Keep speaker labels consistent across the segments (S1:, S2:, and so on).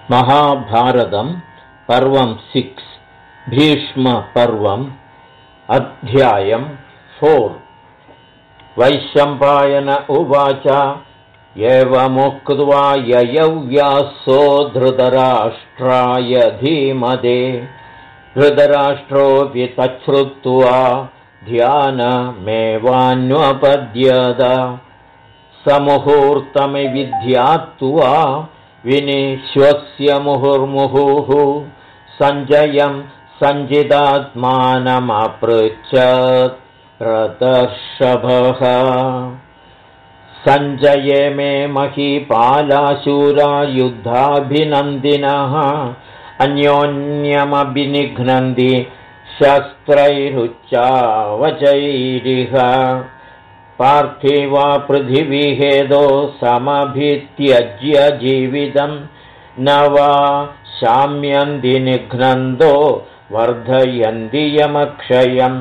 S1: महाभारतं पर्वं 6 भीष्मपर्वम् अध्यायं 4 वैशम्पायन उवाच एवमुक्त्वा ययौ व्यासो धृतराष्ट्राय धीमते धृतराष्ट्रोऽपि तच्छ्रुत्वा ध्यानमेवान्वपद्यत समुहूर्तमिविध्यात्वा विनिश्वस्य मुहुर्मुहुः सञ्जयं सञ्जितात्मानमपृच्छत् रतर्षभः सञ्जये मे महीपालाशूरा युद्धाभिनन्दिनः अन्योन्यमभिनिघ्नन्ति शस्त्रैरुच्चावचैरिह पार्थिवा पृथिवीहेदो समभित्यज्य जीवितं न वा शाम्यन्ति निघ्नन्दो वर्धयन्ति यमक्षयं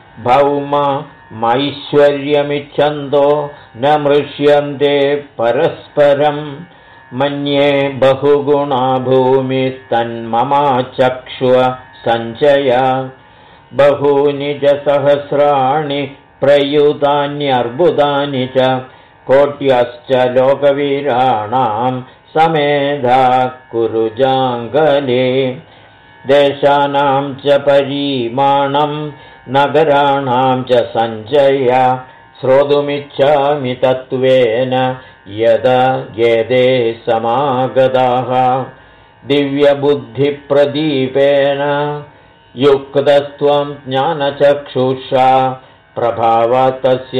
S1: भौममैश्वर्यमिच्छन्दो न मृष्यन्ते परस्परं मन्ये बहुगुणा भूमिस्तन्ममाचक्ष्व सञ्चय बहूनि च सहस्राणि प्रयुतान्यर्बुदानि च कोट्यश्च लोकवीराणां समेधा कुरुजाङ्गले देशानां च परिमाणं नगराणां च सञ्जय श्रोतुमिच्छामि तत्त्वेन यदा येदे समागताः दिव्यबुद्धिप्रदीपेन युक्तस्त्वं ज्ञानचक्षुषा प्रभावतस्य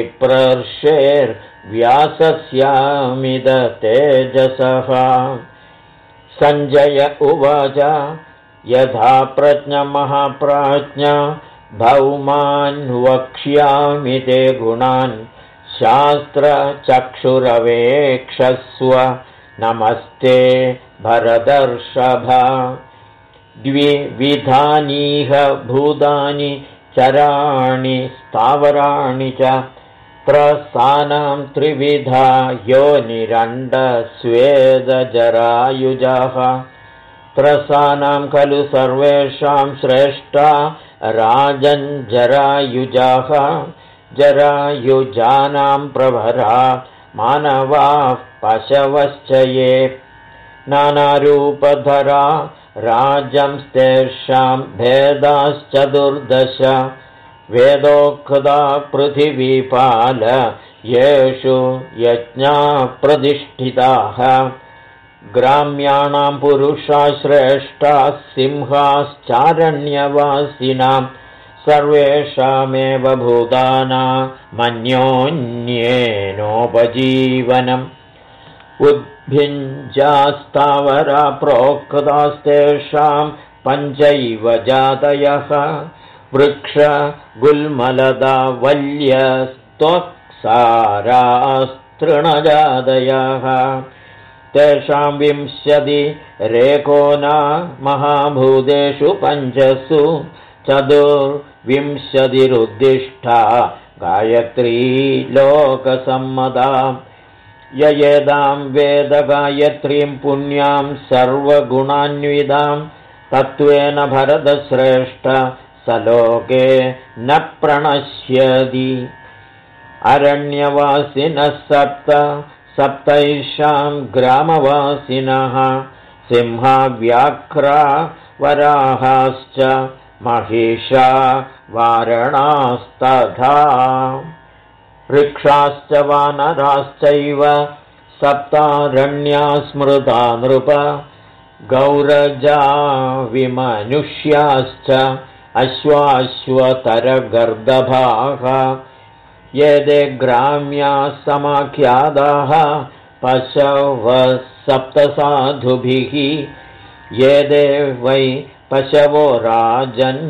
S1: विप्रर्षेर्व्यासस्यामिदतेजसः सञ्जय उवाच यथा प्रज्ञमहाप्राज्ञ भौमान् वक्ष्यामि ते गुणान् शास्त्रचक्षुरवेक्षस्व नमस्ते भरतर्षभ द्विविधानीह भूतानि चराणि स्थावराणि च त्रसानां त्रिविधा योनिरण्डस्वेदजरायुजाः त्रसानां खलु सर्वेषां श्रेष्ठा राजञ्जरायुजाः जरायुजानां प्रभरा मानवाः पशवश्च ये नानारूपधरा राजंस्तेषां भेदाश्चतुर्दश वेदोक्ता पृथिवीपाल येषु यज्ञा प्रतिष्ठिताः ग्राम्याणां पुरुषा श्रेष्ठाः सिंहाश्चारण्यवासिनां सर्वेषामेव भूतानामन्योन्येनोपजीवनम् उद्भिञ्जास्तावरा प्रोक्तास्तेषां पञ्चैव जातयः वृक्षगुल्मलदा वल्यस्त्वक्सारास्तृणजातयः तेषां 20 रेकोना महाभूतेषु पञ्चसु 24 गायत्री लोकसम्मदा ययेदां वेदगायत्रीं पुण्यां सर्वगुणान्विदां तत्त्वेन भरतश्रेष्ठ स लोके न प्रणश्यति अरण्यवासिनः सप्तैषां ग्रामवासिनः सिंहाव्याघ्रा वराहाश्च महिषा वारणास्तथा वृक्षाश्च वानराश्चैव सप्तारण्या स्मृता नृप गौरजा विमनुष्याश्च अश्वाश्वतरगर्दभाः येदे ग्राम्याः समाख्याताः पशवः सप्तसाधुभिः येदे वै पशवो राजन्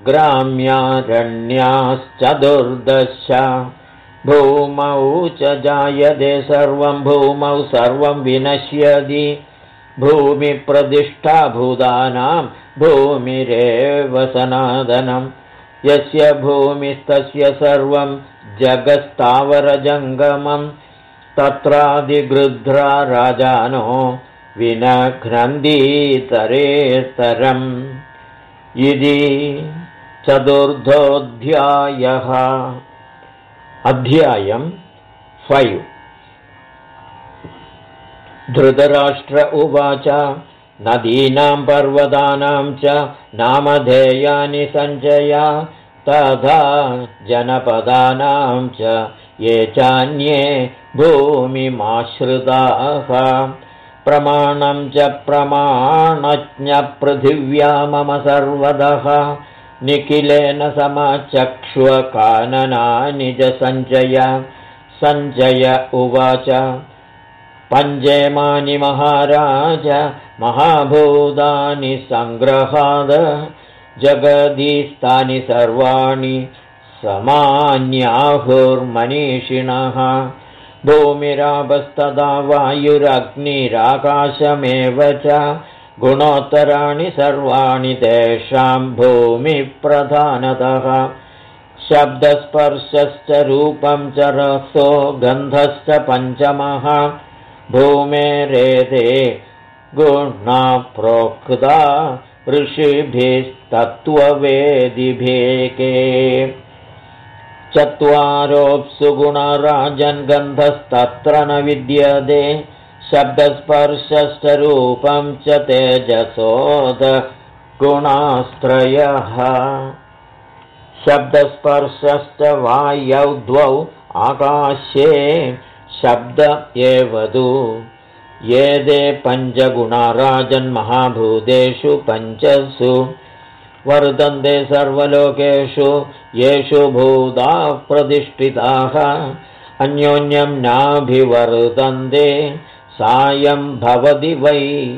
S1: ग्राम्यारण्याश्चतुर्दश भूमौ च जायते सर्वं भूमौ सर्वं विनश्यति भूमिप्रतिष्ठा भूतानां भूमिरेव सनातनं यस्य भूमिस्तस्य सर्वं जगत्स्थावरजङ्गमं तत्रादिगृध्रा राजानो विनघ्नन्दीतरेतरम् इति चतुर्थोऽध्यायः। अध्यायम् 5। धृतराष्ट्र उवाच नदीनां पर्वतानां च नामधेयानि सञ्जय तथा जनपदानां च ये चान्ये भूमिमाश्रिताः प्रमाणं च प्रमाणज्ञपृथिव्या मम सर्वतः निखिलेन समचक्ष्वकाननानि च सञ्जय उवाच पञ्चेमानि महाराज महाभूतानि सङ्ग्रहाद जगदीस्तानि सर्वाणि समान्याहुर्मनीषिणः भूमिरापस्तदा वायुरग्निराकाशमेव च गुणोत्तराणि सर्वाणि तेषां भूमिप्रधानतः शब्दस्पर्शश्च रूपं च रसो गन्धश्च पञ्चमः भूमेरेते गुणा प्रोक्ता ऋषिभिस्तत्त्ववेदिभिके चत्वारोऽप्सु गुणराजन् गन्धस्तत्र न विद्यते शब्दस्पर्शश्च रूपं च तेजसोद गुणास्त्रयः शब्दस्पर्शश्च वायौ द्वौ आकाशे शब्द एव तु ये ते पञ्चगुणाराजन्महाभूतेषु पञ्चसु वर्तन्ते सर्वलोकेषु येषु भूताः प्रतिष्ठिताः अन्योन्यं नाभिवर्तन्ते सायं भवति वै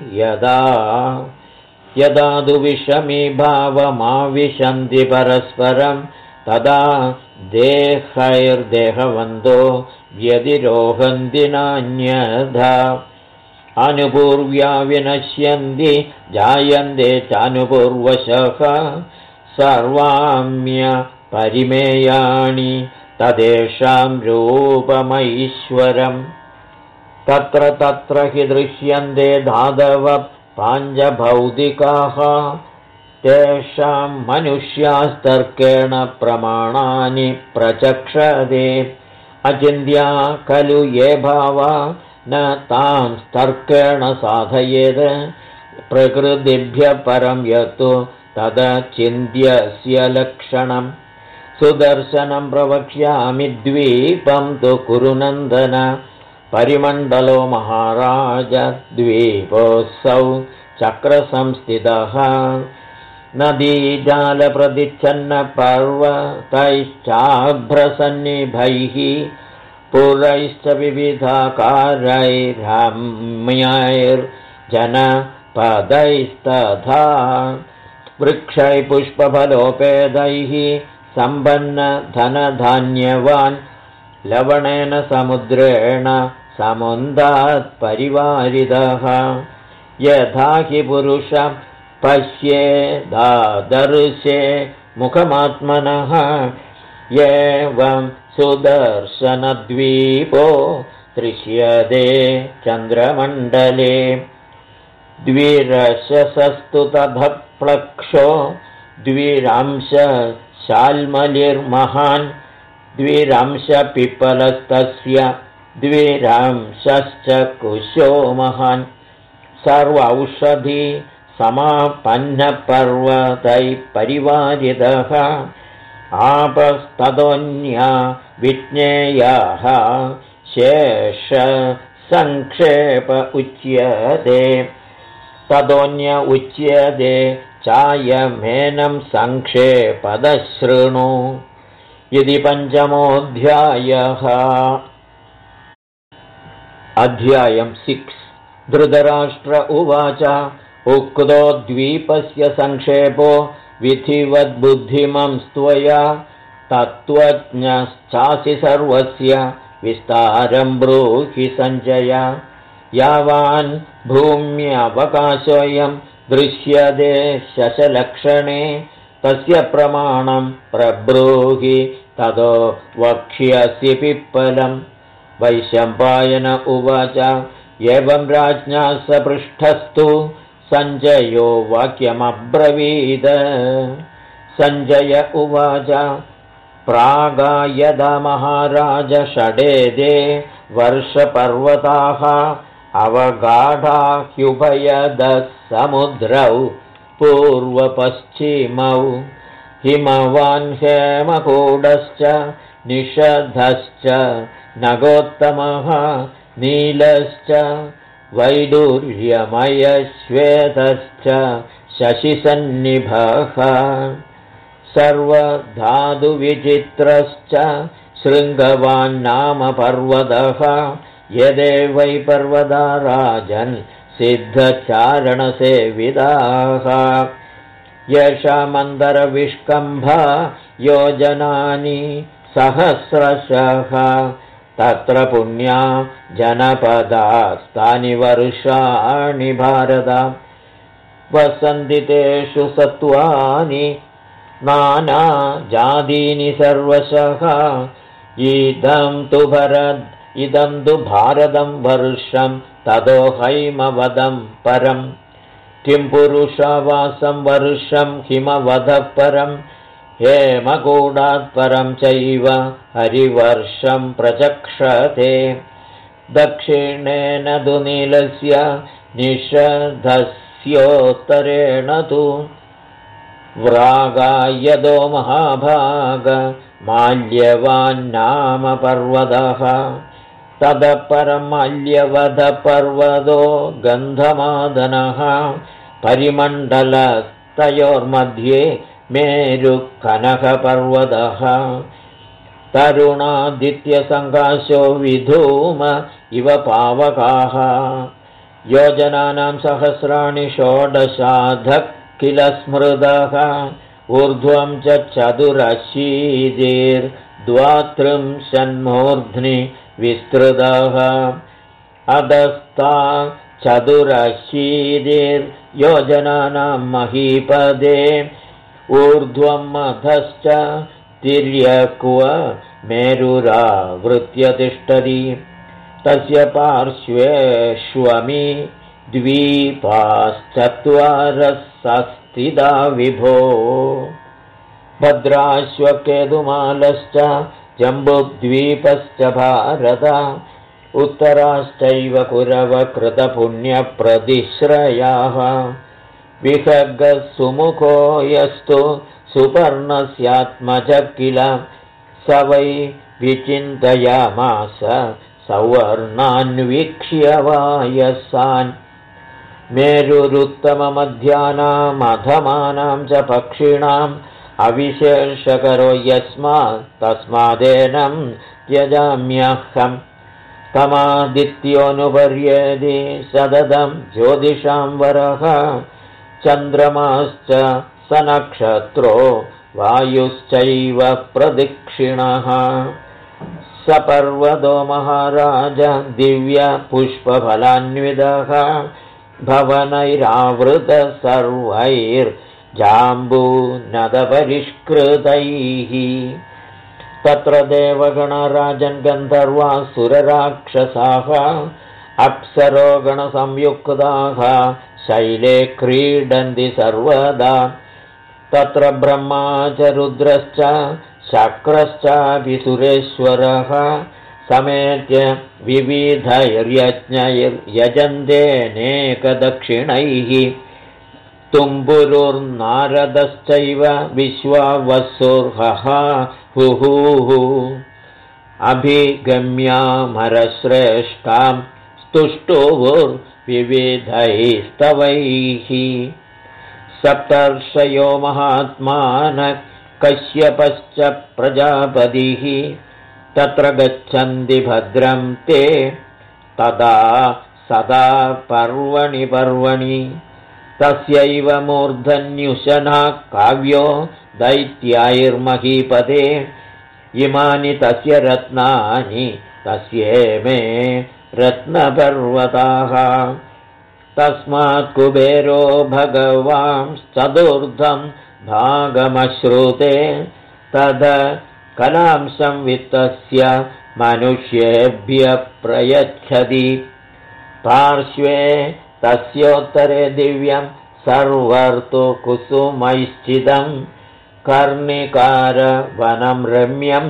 S1: यदा तु विषमीभावमाविशन्ति परस्परं तदा देहैर्देहवन्तो व्यतिरोहन्ति नान्यथा अनुपूर्व्या विनश्यन्ति जायन्ते चानुपूर्वशः सर्वाम्य परिमेयाणि तदेषां रूपमैश्वरम् तत्र तत्र हि दृश्यन्ते धातव पाञ्चभौतिकाः तेषां मनुष्यास्तर्केण प्रमाणानि प्रचक्षते अचिन्त्या खलु ये भावा न तां तर्केण साधयेत् प्रकृतिभ्यः परं यत्तु तदचिन्त्यस्य लक्षणम् सुदर्शनं प्रवक्ष्यामि द्वीपं तु कुरुनन्दन परिमण्डलो महाराज द्वीपोऽसौ चक्रसंस्थितः नदीजालप्रतिच्छन्न पर्वतैश्चाभ्रसन्निभैः पुरैश्च विविधाकारैर्हम्यैर्जनपदैस्तथा वृक्षै पुष्पफलोपेदैः सम्पन्नधनधान्यवान् लवणेन समुद्रेण समुन्दात् परिवारितः यथा हि पुरुष पश्येदादर्शे मुखमात्मनः एवं सुदर्शनद्वीपो दृश्यते चन्द्रमण्डले द्विरशसस्तु ततः प्लक्षो द्विरांशशाल्मलिर्महान् द्विरांशपिप्पलस्तस्य द्विरांशश्च कुशो महान् सर्वौषधि समापन्नपर्वतैः परिवारितः आपस्ततोऽन्या विज्ञेयाः शेषसङ्क्षेप उच्यते ततोऽन्य उच्यते चायमेनं सङ्क्षेपदशृणु इति पञ्चमोऽध्यायः। अध्यायम् 6। धृतराष्ट्र उवाच उक्तो द्वीपस्य सङ्क्षेपो विधिवद्बुद्धिमं स्त्वया तत्त्वज्ञश्चासि सर्वस्य विस्तारं ब्रूहि सञ्जय यावान् भूम्यवकाशोऽयं दृश्यते शशलक्षणे तस्य प्रमाणं प्रब्रूहि ततो वक्ष्यसि पिप्पलम्। वैशम्पायन उवाच एवं राज्ञा स पृष्ठस्तु सञ्जयो वाक्यमब्रवीद। सञ्जय उवाच प्रागायदा महाराज षडेदे वर्षपर्वताः अवगाढा ह्युभयदः समुद्रौ पूर्वपश्चिमौ हिमवान् हेमकूडश्च निषधश्च नगोत्तमः नीलश्च वैडूर्यमयश्वेतश्च शशिसन्निभः सर्वधातुविचित्रश्च शृङ्गवान्नाम पर्वतः यदे वै पर्वता राजन् सिद्धचारणसेविदाः येषामन्तरविष्कम्भा योजनानि सहस्रशः तत्र पुण्या जनपदास्तानि वर्षाणि भारत वसन्ति तेषु सत्त्वानि नानाजातीनि सर्वशः इदं तु भारतं वर्षं ततो हैमवदं परं किं पुरुषावासं वर्षं हिमवदः परं हेमकूडात् परं चैव हरिवर्षं प्रचक्षते दक्षिणेन तु नीलस्य निषधस्योत्तरेण तु व्रागायदो महाभाग माल्यवान्नाम पर्वतः ततः परं माल्यवदपर्वतो गन्धमादनः परिमण्डलतयोर्मध्ये मेरुकनकपर्वतः तरुणादित्यसङ्काशो विधूम इव पावकाः योजनानां सहस्राणि षोडशाधः किल स्मृतः ऊर्ध्वं च चतुरशीतिर्द्वात्रिंशन्मूर्ध्नि विस्तृतः अधस्ता चतुरशीतिर्योजनानां महीपदे ऊर्ध्वं अधश्च तिर्यक्व मेरुरावृत्य तिष्ठति तस्य पार्श्वेष्वमी द्वीपाश्चत्वारः सस्थिता विभो भद्राश्वकेतुमालश्च जम्बुद्वीपश्च भारत उत्तराश्चैव कुरवकृतपुण्यप्रतिश्रयाः विहर्गः सुमुखो यस्तु सुपर्णस्यात्मज किल स वै विचिन्तयामास सवर्णान्वीक्ष्य वायसान् मेरुरुत्तममध्यानामधमानां च पक्षिणाम् अविशेषकरो यस्मात् तस्मादेनं त्यजाम्यहम् तमादित्योऽनुपर्येति सततं ज्योतिषां वरः चन्द्रमाश्च सनक्षत्रो वायुश्चैव प्रदक्षिणः सपर्वतो महाराज दिव्यपुष्पफलान्वितः भवनैरावृतः सर्वैर्जाम्बूनदपरिष्कृतैः तत्र देवगणराजन् गन्धर्वासुरराक्षसाः अप्सरोगणसंयुक्ताः शैले क्रीडन्ति सर्वदा तत्र ब्रह्मा च रुद्रश्च शक्रश्चापि सुरेश्वरः समेत्य विविधैर्यज्ञैर्यजन्तेऽनेकदक्षिणैः तुम्बुरुर्नारदश्चैव विश्वावसुर्हः हुहुः अभिगम्यामरश्रेष्ठां स्तुष्टुर्विविधैस्तवैः सप्तर्षयो महात्मानः कश्यपश्च प्रजापतिः तत्र गच्छन्ति भद्रं ते तदा सदा पर्वणि पर्वणि तस्यैव मूर्धन्युशना काव्यो दैत्याैर्महीपते इमानि तस्य रत्नानि तस्येमे रत्नपर्वताः तस्मात् कुबेरो भगवांश्चतुर्थं भागमश्रुते तद कलांशं वित्तस्य मनुष्येभ्यः प्रयच्छति पार्श्वे तस्योत्तरे दिव्यं सर्वर्तु कुसुमैश्चिदं कर्णिकारवनं रम्यं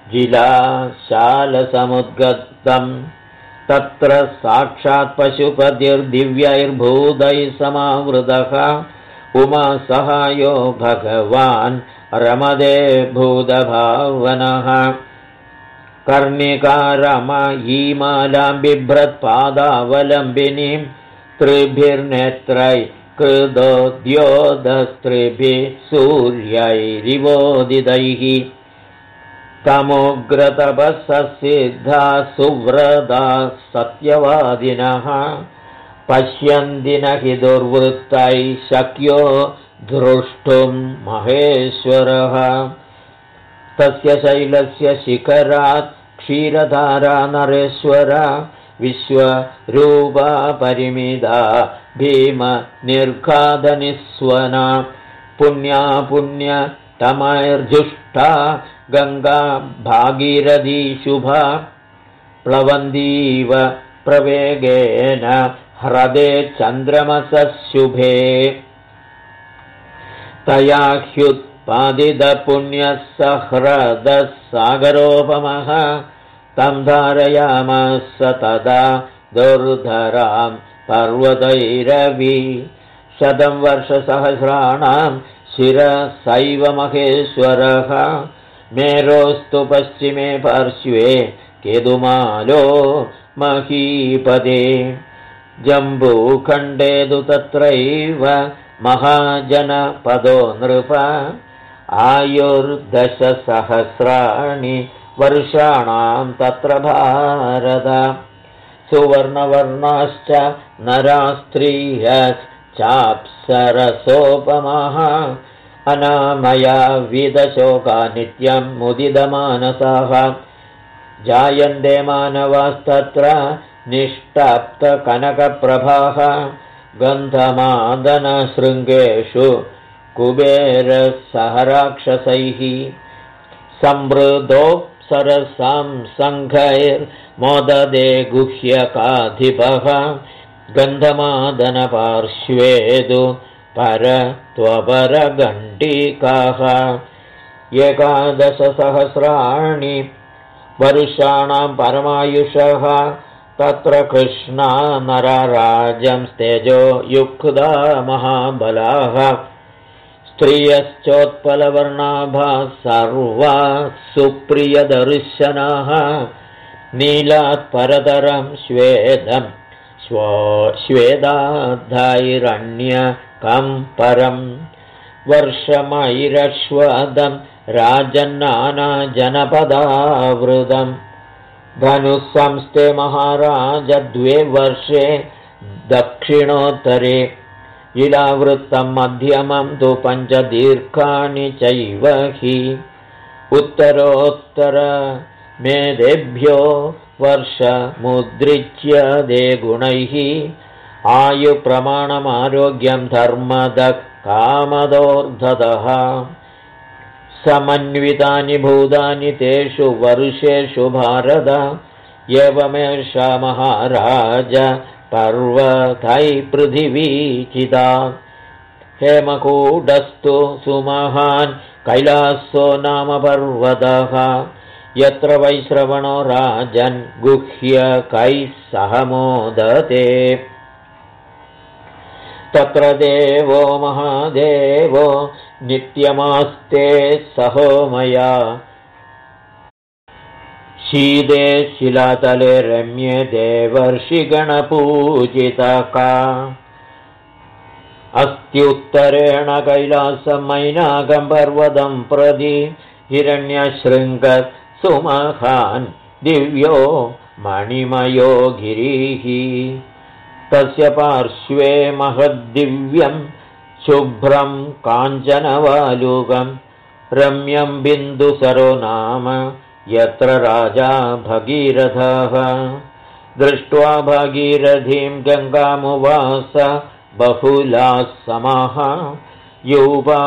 S1: जिलाशालसमुद्गतम् तत्र साक्षात् पशुपतिर्दिव्यैर्भूतैः समावृतः उमासहायो भगवान् रमदे भूतभावनः कर्णिकारमयीमालां बिभ्रत्पादावलम्बिनीं त्रिभिर्नेत्रैः कृतोद्योतस्त्रिभिः सूर्यैरिवोदितैः तमोग्रतपःसिद्धा सुव्रता सत्यवादिनः पश्यन्ति न हि दुर्वृत्तैः शक्यो द्रष्टुं महेश्वरः तस्य शैलस्य शिखरात् क्षीरधारा नरेश्वर विश्वरूपा परिमिता भीमनिर्घातनिस्वना पुण्या पुण्यतमैर्जुष्टा गङ्गा भागीरथी शुभा प्लवन्दीव प्रवेगेन ह्रदे चन्द्रमसशुभे तया ह्युत्पादितपुण्यः सहृदः सागरोपमः तं धारयामास तदा दुर्धरां पर्वतैरवि 100 वर्षसहस्राणां शिरसैव महेश्वरः मेरोस्तु पश्चिमे पार्श्वे केतुमालो महीपदे जम्बूखण्डे तु तत्रैव महाजनपदो नृप आयुर्दशसहस्राणि वर्षाणां तत्र भारत सुवर्णवर्णाश्च नरास्त्रियश्चाप्सरसोपमः अनामया विदशोका नित्यं मुदितमानसाः जायन्ते मानवास्तत्र निष्टाप्तकनकप्रभाः गन्धमादनशृङ्गेषु कुबेरसहराक्षसैः संवृतोऽप्सरसां सङ्घैर्मोददे गुह्यकाधिपः गन्धमादनपार्श्वेदु परत्वपरघण्टिकाः 11 सहस्राणि वर्षाणां परमायुषः तत्र कृष्णा नरराजं तेजो युक्ता महाबलाः स्त्रियश्चोत्पलवर्णाभा सर्वा सुप्रियदर्शनाः नीलात् परतरं श्वेदं श्वेदाधैरण्यकं परं वर्षमैरश्वदं राजन्नानाजनपदावृतम् धनुःसंस्थे महाराज 2 वर्षे दक्षिणोत्तरे इलावृत्तं मध्यमं तु 5 दीर्घानि चैव हि उत्तरोत्तर मेदेभ्यो वर्षमुद्रिच्य दे गुणैः आयुप्रमाणमारोग्यं धर्मदः कामदोर्धतः समन्वितानि भूतानि तेषु वर्षेषु भारत एवमेष महाराज पर्वतैः पृथिवीचिता हेमकूटस्तु सुमहान् कैलासो नाम पर्वतः यत्र वैश्रवणो राजन् गुह्यकैः सह मोदते तत्र देवो महादेवो नित्यमास्ते सहोमया शीदे शिलातले रम्ये देवर्षिगणपूजितका अस्त्युत्तरेण कैलासमैनाकं पर्वतं प्रति हिरण्यशृङ्गः सुमहान् दिव्यो मणिमयो गिरिः तस्य पार्श्वे महद्दिव्यं शुभ्रं काञ्चनवालुकं रम्यं बिन्दुसरो नाम यत्र राजा भगीरथः दृष्ट्वा भागीरथीं गङ्गामुवास बहुलाः समाः यूपां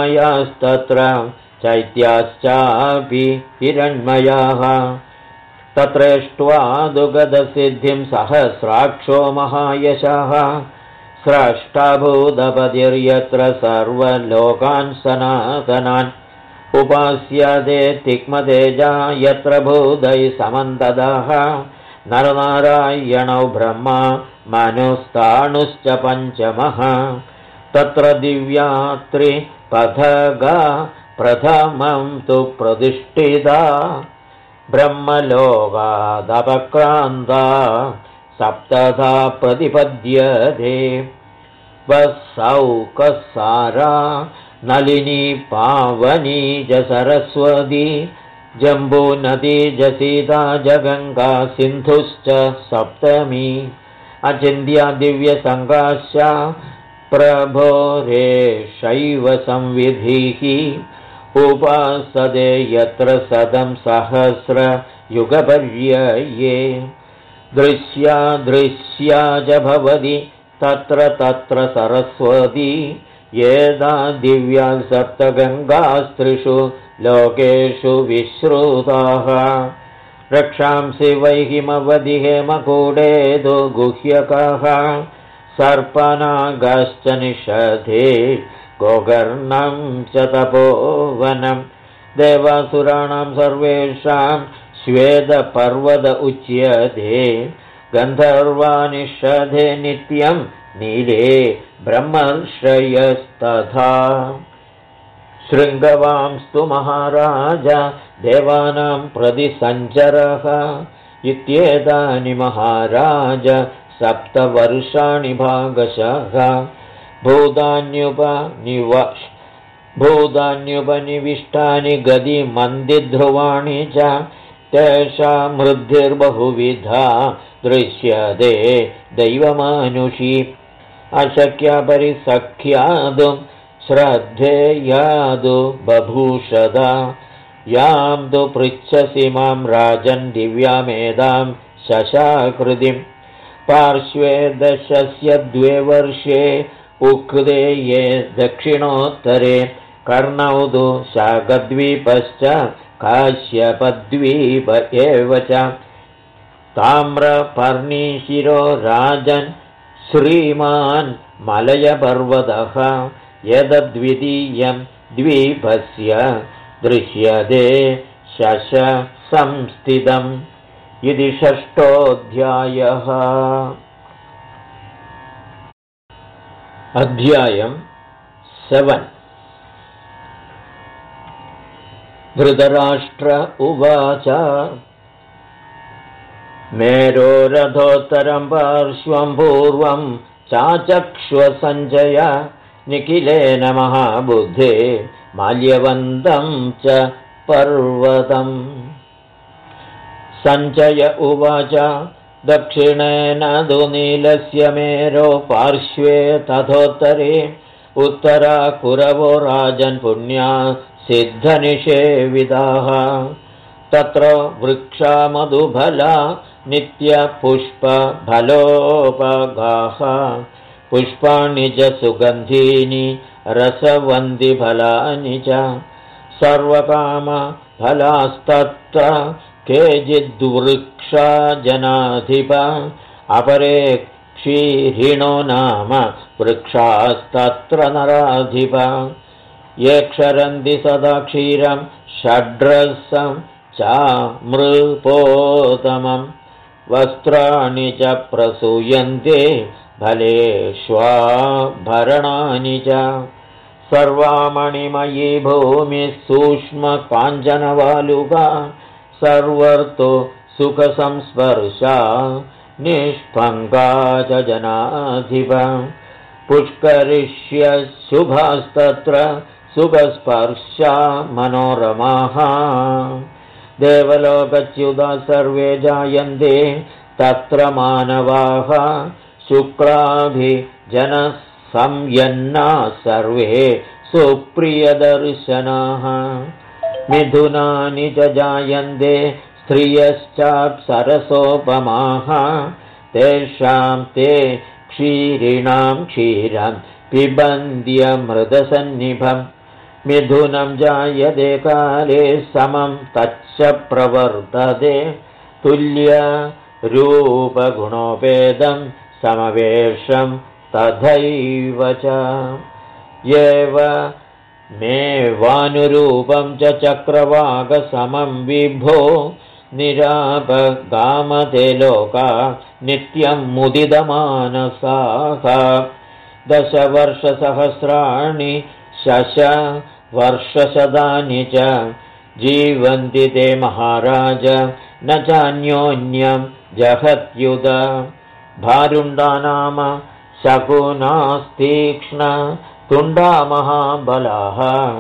S1: मणिमयास्तत्र चैत्याश्चापि हिरण्मयाः तत्रेष्ट्वादुगदसिद्धिं सहस्राक्षो महायशः स्रष्टाभूतपतिर्यत्र सर्वलोकान् सनातनान् उपास्यते तिक्मतेजा यत्र भूतैः समन्ततः नरनारायणौ ब्रह्मा मनुस्ताणुश्च पञ्चमः तत्र दिव्यात्रिपथगा प्रथमं तु प्रतिष्ठिता ब्रह्मलोकादपक्रान्ता सप्तधा प्रतिपद्यते वसौकसारा नलिनी पावनी च सरस्वती जम्बूनदी च सीता च गङ्गा सिन्धुश्च सप्तमी अचिन्त्या दिव्यसङ्गाश्च प्रभोरेशैव संविधिः उपासते यत्र शतं सहस्रयुगपर्यये दृश्या च भवति तत्र सरस्वती येदा दिव्या सप्तगङ्गास्त्रिषु लोकेषु विश्रुताः रक्षांसि वैहिमवधि हेमकूडेदु गुह्यकः सर्पनागश्च निषधे गोकर्णं च तपोवनं देवासुराणां सर्वेषां श्वेतपर्वत उच्यते गन्धर्वानिषधे नित्यं नीले ब्रह्मर्षयस्तथा शृङ्गवांस्तु महाराज देवानां प्रतिसञ्चरः इत्येतानि महाराज 7 वर्षाणि भागशः भूतान्युपनिविष्टानि गदिमन्दिध्रुवाणि च तेषां वृद्धिर्बहुविधा दृश्यते दैवमानुषी अशक्या परिसख्यादुं श्रद्धेयादु बभूषदा यां तु पृच्छसि मां राजन् दिव्यामेदां शशाकृतिं पार्श्वे दशस्य 2 वर्षे उक्ते ये दक्षिणोत्तरे कर्णौ तु शाकद्वीपश्च काश्यपद्वीप एव च ताम्रपर्णिशिरो राजन् श्रीमान् मलयपर्वतः यद्द्वितीयं द्वीपस्य दृश्यते शशसंस्थितम् इति 6ोऽध्यायः। अध्यायं 7। धृतराष्ट्र उवाच मेरोरथोत्तरं पार्श्वं पूर्वं चाचक्ष्वसञ्जय निखिलेन महाबुद्धे माल्यवन्तं च पर्वतम्। सञ्जय उवाच दक्षिणेन दुनीलस्य मेरो पार्श्वे तथोत्तरे उत्तरा कुरवो राजन् पुण्या सिद्धनिषेविदाः तत्र वृक्षा मधुफला नित्यपुष्पफलोपगाः पुष्पाणि च सुगन्धीनि रसवन्दिफलानि च सर्वकामफलास्तत्र केचिद्वृक्षा जनाधिप अपरे क्षीरिणो नाम वृक्षास्तत्र नराधिप ये क्षरन्ति सदा क्षीरं षड्रसं चामृपोतमं वस्त्राणि च प्रसूयन्ते फलेष्वाभरणानि च सर्वामणिमयी भूमिः सूक्ष्मकाञ्चनवालुका सर्वर्तो सुखसंस्पर्शा निष्पङ्का च जनाधिप पुष्करिष्य शुभास्तत्र सुखस्पर्शा मनोरमाः देवलोकच्युता सर्वे जायन्ते तत्र मानवाः शुक्राभिजनसंयन्ना सर्वे सुप्रियदर्शनाः मिथुनानि च जायन्ते स्त्रियश्चाप्सरसोपमाः तेषां ते क्षीरिणां क्षीरं पिबन्त्यमृतसन्निभम् मिथुनं जायते काले समं तच्च प्रवर्तते तुल्यरूपगुणोपेदं समवेशं तथैव च एव मेवानुरूपं च चक्रवाकसमं विभो निरापगामते लोका नित्यं मुदितमानसाः 10 वर्षसहस्राणि वर्षशतानि च जीवन्ति ते महाराज न चान्योन्यं जहत्युत भारुण्डा नाम शकुनास्तीक्ष्ण तुण्डा महाबलाः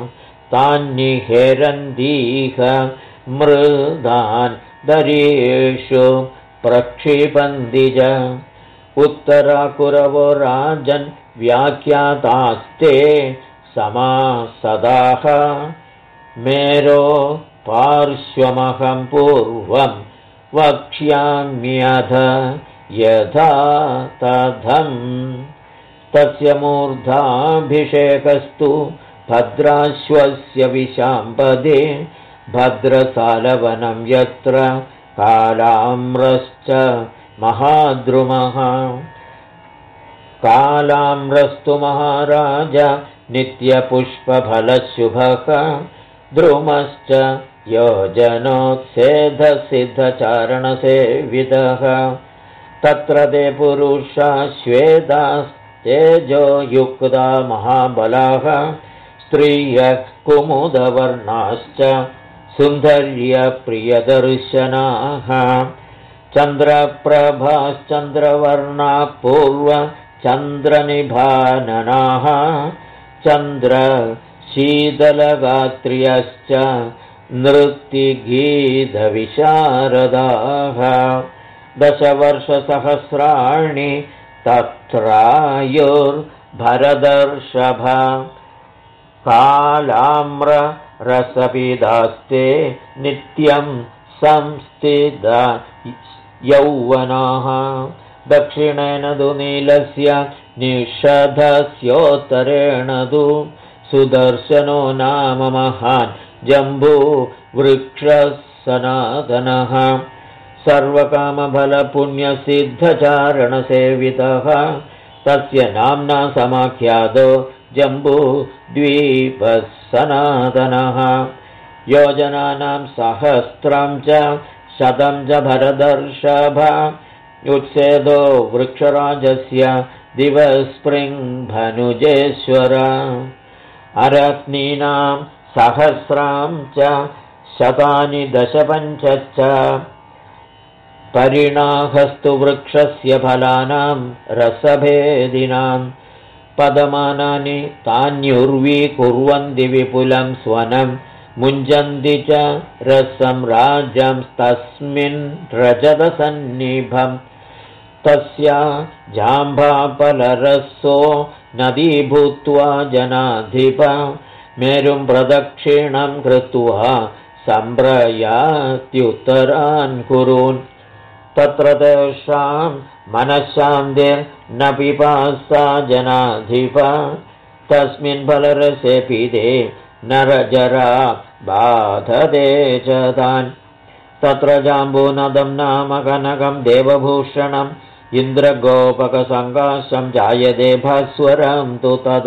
S1: तान्निहेरन्दीह मृदान् दरेषु प्रक्षिपन्ति च उत्तराकुरवो राजन् व्याख्यातास्ते समासदाः मेरो पार्श्वमहं पूर्वं वक्ष्याम्यथ यथा तथम् तस्य मूर्धाभिषेकस्तु भद्राश्वस्य विशाम्पदे भद्रसालवनं यत्र कालाम्रश्च महाद्रुमः कालाम्रस्तु महाराज नित्यपुष्पफलशुभः द्रुमश्च योजनोत्सेधसिद्धचारणसेवितः तत्र ते पुरुषा श्वेतास्तेजो युक्ता महाबलाः स्त्रियः कुमुदवर्णाश्च सुन्दर्यप्रियदर्शनाः चन्द्रप्रभाश्चन्द्रवर्णा पूर्वचन्द्रनिभाननाः चन्द्रशीतलगात्र्यश्च नृत्यगीतविशारदाः 10 वर्षसहस्राणि तत्रायुर्भरदर्षभ कालाम्ररसपिदास्ते नित्यं संस्थित यौवनाः दक्षिणेन तु नीलस्य निषधस्योत्तरेण तु सुदर्शनो नाम महान् जम्बूवृक्षः सनातनः सर्वकामफलपुण्यसिद्धचारणसेवितः तस्य नाम्ना समाख्यातो जम्बूद्वीपः सनातनः योजनानां 100 च 100 च भरदर्षभ उत्सेदो वृक्षराजस्य दिवस्पृङ्भनुजेश्वर अरत्नीनां 100 च 100 दशपञ्चश्च परिणाहस्तु वृक्षस्य फलानां रसभेदिनां पदमानानि तान्युर्वीकुर्वन्ति विपुलं स्वनं मुञ्जन्ति च रसं राज्यं तस्मिन् रजतसन्निभं तस्य जाम्बाफलरसो नदी भूत्वा जनाधिप मेरुं प्रदक्षिणं कृत्वा सम्प्रयात्युत्तरान् कुरून् तत्र तेषां मनःशान्तिर्न पिपासा जनाधिप तस्मिन् फलरसे पीते नरजरा बाधते च तान् तत्र जाम्बूनदं नाम कनकं देवभूषणम् इन्द्रगोपकसङ्काशं जायते भास्वरं तु तद्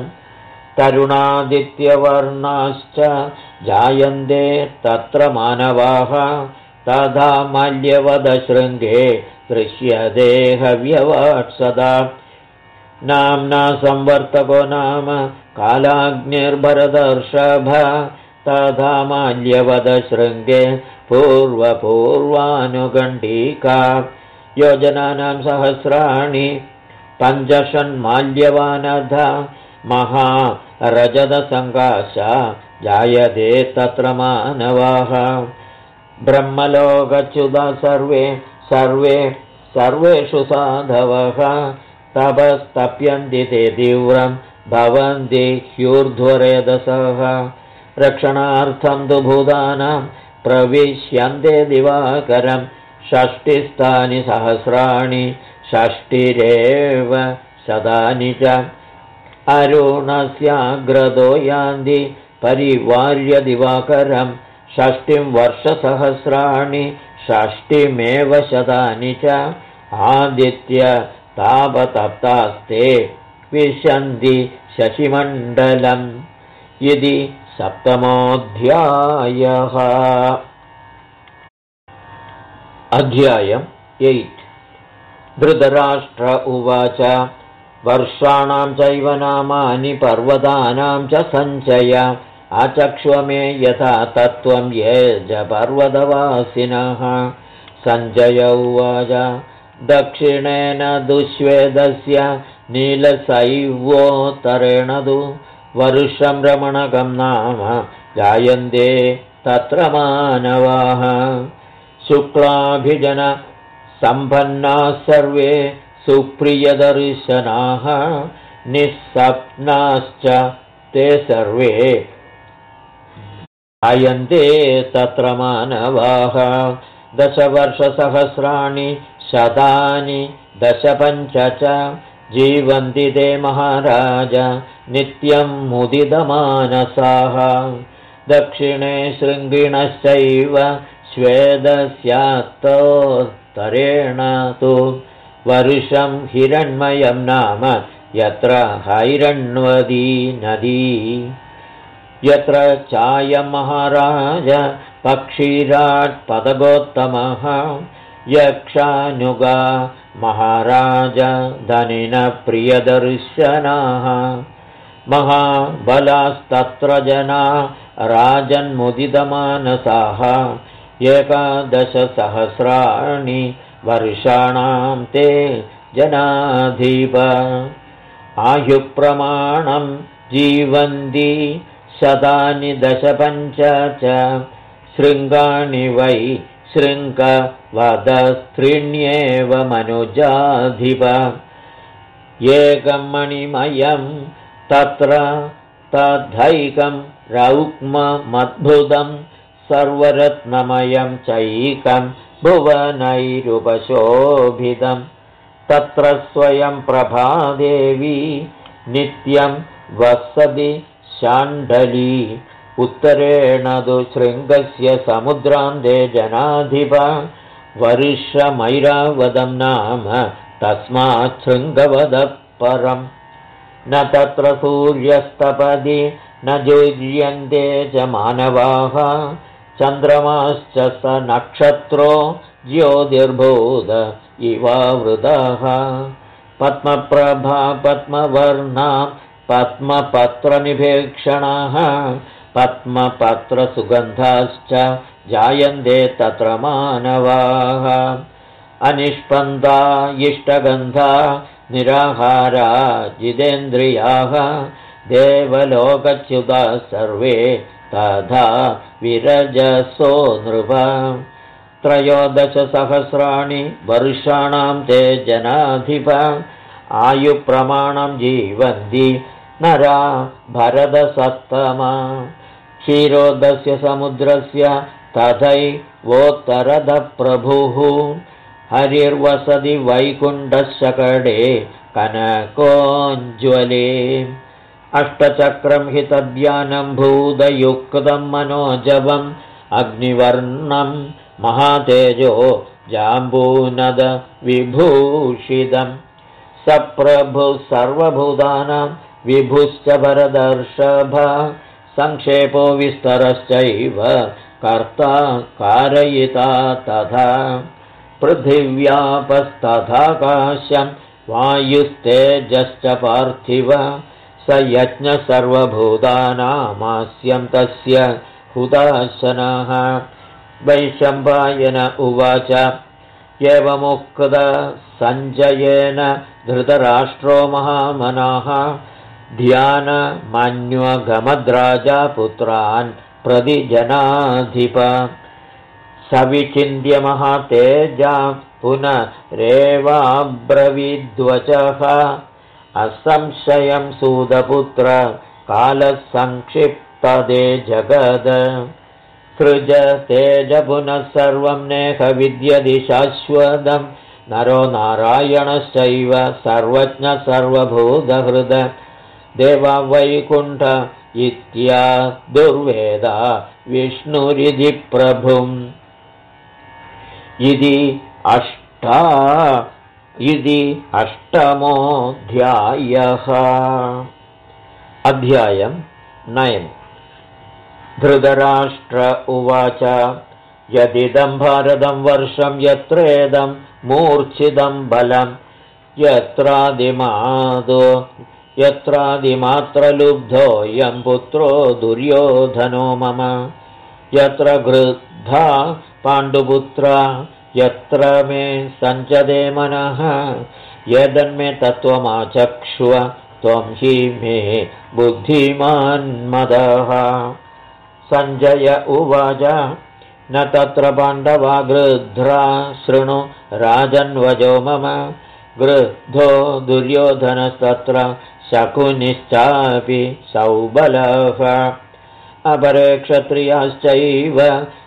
S1: तरुणादित्यवर्णाश्च जायन्ते तत्र मानवाः तथा मल्यवदशृङ्गे दृश्यते हव्यवत्सदा नाम्ना संवर्तको नाम कालाग्निर्भरदर्षभ तथा माल्यवदशृङ्गे पूर्वपूर्वानुगण्डिका योजनानां 100 500 महारजतसङ्काशा जायते तत्र मानवाः ब्रह्मलोकच्युता सर्वेषु साधवः तपस्तप्यन्ति ते तीव्रं भवन्ति ह्यूर्ध्वरेदसः रक्षणार्थं तु भूतानां प्रविश्यन्ते दिवाकरं 60 सहस्राणि 60 शतानि च अरुणस्याग्रदो यान्ति परिवार्य दिवाकरं 60 वर्षसहस्राणि षष्टिमेव शतानि च आदित्य तापतप्तास्ते विशन्ति शशिमण्डलम् इति 7मोऽध्यायः। अध्यायम् 8। धृतराष्ट्र उवाच वर्षाणां चैव नामानि पर्वतानां च सञ्चय आचक्ष्वमे यथा तत्त्वं ये च पर्वतवासिनः। सञ्जय उवाच दक्षिणेन दुश्वेदस्य नीलशैवोत्तरेण तु वर्षं रमणकं नाम जायन्ते तत्र मानवाः। शुक्लाभिजन सम्पन्नाः सर्वे सुप्रियदर्शनाः निःस्वप्नाश्च ते सर्वे जायन्ते तत्र मानवाः। दशवर्षसहस्राणि शतानि दशपञ्च च जीवन्ति ते महाराज नित्यं मुदितमानसाः। दक्षिणे शृङ्गिणश्चैव स्वेदस्यात्तोत्तरेण तु वर्षं हिरण्मयं नाम यत्र हैरण्वदी नदी। यत्र चायं महाराज पक्षीराट् पदगोत्तमः यक्षानुगा महाराज धनिनप्रियदर्शनाः। महाबलास्तत्र जना राजन्मुदितमानसाः 11,000 वर्षाणां ते जनाधिप। आयुप्रमाणं जीवन्ति शतानि दशपञ्च च शृङ्गाणि वै शृङ्गवदस्त्रीण्येव मनुजाधिप। एकं मणिमयं तत्र तथैकं रौक्ममद्भुतं सर्वरत्नमयं चैकं भुवनैरुपशोभितं। तत्र स्वयं प्रभादेवी नित्यं वसति शाण्डली। उत्तरेण तु शृङ्गस्य समुद्रान्ते जनाधिप वर्षमैरावतं नाम तस्मात् शृङ्गवदः परम्। न तत्र सूर्यस्तपदि न जुह्यन्ते च मानवाः चन्द्रमाश्च स नक्षत्रो ज्योतिर्भूत इवावृतः। पद्मप्रभा पद्मवर्णा पद्मपत्रनिभेक्षणाः पद्मपत्रसुगन्धाश्च जायन्ते तत्र मानवाः। अनिष्पन्दा इष्टगन्धा निराहारा जितेन्द्रियाः देवलोकच्युताः सर्वे तथा विरजसो नृप। 13,000 वर्षाणां ते जनाधिप। आयुप्रमाणं जीवन्ति नरा भरतसत्तमा। क्षीरोदस्य समुद्रस्य तथैवोत्तरतः प्रभुः हरिर्वसति वैकुण्ठशकटे कनकोज्ज्वले। अष्टचक्रं हि तद्यानं भूतयुक्तं मनोजवम् अग्निवर्णं महातेजो जाम्बूनद विभूषितम्। सप्रभुः सर्वभूतानां विभुश्च भरदर्षभ संक्षेपो विस्तरश्चैव कर्ता कारयिता तथा। पृथिव्यापस्तथाकाशं वायुस्तेजश्च पार्थिव स यज्ञ सर्वभूतानामास्यं तस्य हुताशनः। वैशम्पायन उवाच एवमुक्त सञ्जयेन धृतराष्ट्रो महामनाः ध्यानमन्वगमद्राजा पुत्रान् प्रति जनाधिप। सविचिन्त्य महातेजा पुनरेवाब्रवीद्वचः असंशयं सूतपुत्र कालसंक्षिप्तदे जगद। सृज तेज पुनः सर्वं नेहविद्यति शाश्वतं नरो नारायणश्चैव सर्वज्ञ सर्वभूतहृद। देवा वैकुण्ठ इत्या दुर्वेदा विष्णुरिति प्रभुम्। इति अष्टमोऽध्यायः। अध्यायं 9। धृतराष्ट्र उवाच यदिदं भारतं वर्षं यत्रेदं मूर्च्छितं बलं यत्रादिमात्रलुब्धोऽयं पुत्रो दुर्योधनो मम यत्र गृद्धा पाण्डुपुत्रा यत्र मे सञ्चदे मनः यदन्मे तत्त्वमाचक्ष्व त्वं हि मे बुद्धिमान्मदः। सञ्जय उवाच न तत्र पाण्डवा गृध्रा शृणु राजन्वजो मम गृद्धो दुर्योधनस्तत्र शकुनिश्चापि सौबलः अपरे क्षत्रियाश्चैव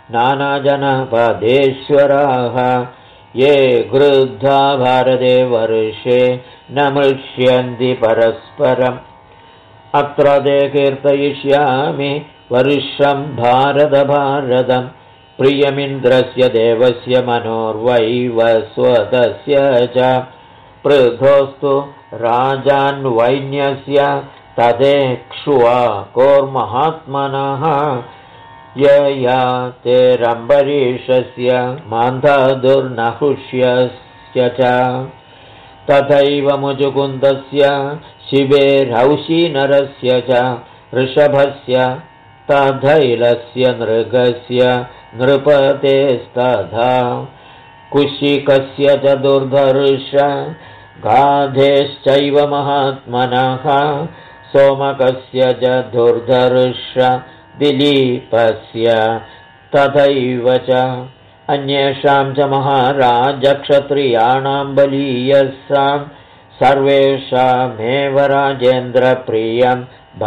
S1: नानाजनपदेश्वराः ये गृद्धा भारते वर्षे न मृष्यन्ति परस्परम् अत्र ते कीर्तयिष्यामि वर्षं भारतं प्रियमिन्द्रस्य देवस्य मनोर्वैव स्वतस्य च पृथोस्तु राजान्वैन्यस्य तदेक्ष्वा कोर्महात्मनः यया तेरम्बरीषस्य मान्धादुर्नहुष्यस्य च तथैव मुजुकुन्दस्य शिवेरौशीनरस्य च ऋषभस्य तथैलस्य नृगस्य नृपतेस्तथा कुशिकस्य च दुर्धर्ष गाधेश्चैव महात्मनः सोमकस्य च दुर्धर्ष दिलीपस्य तथैव च अन्येषां च महाराजक्षत्रियाणां बलीयसां सर्वेषामेव राजेन्द्रप्रियं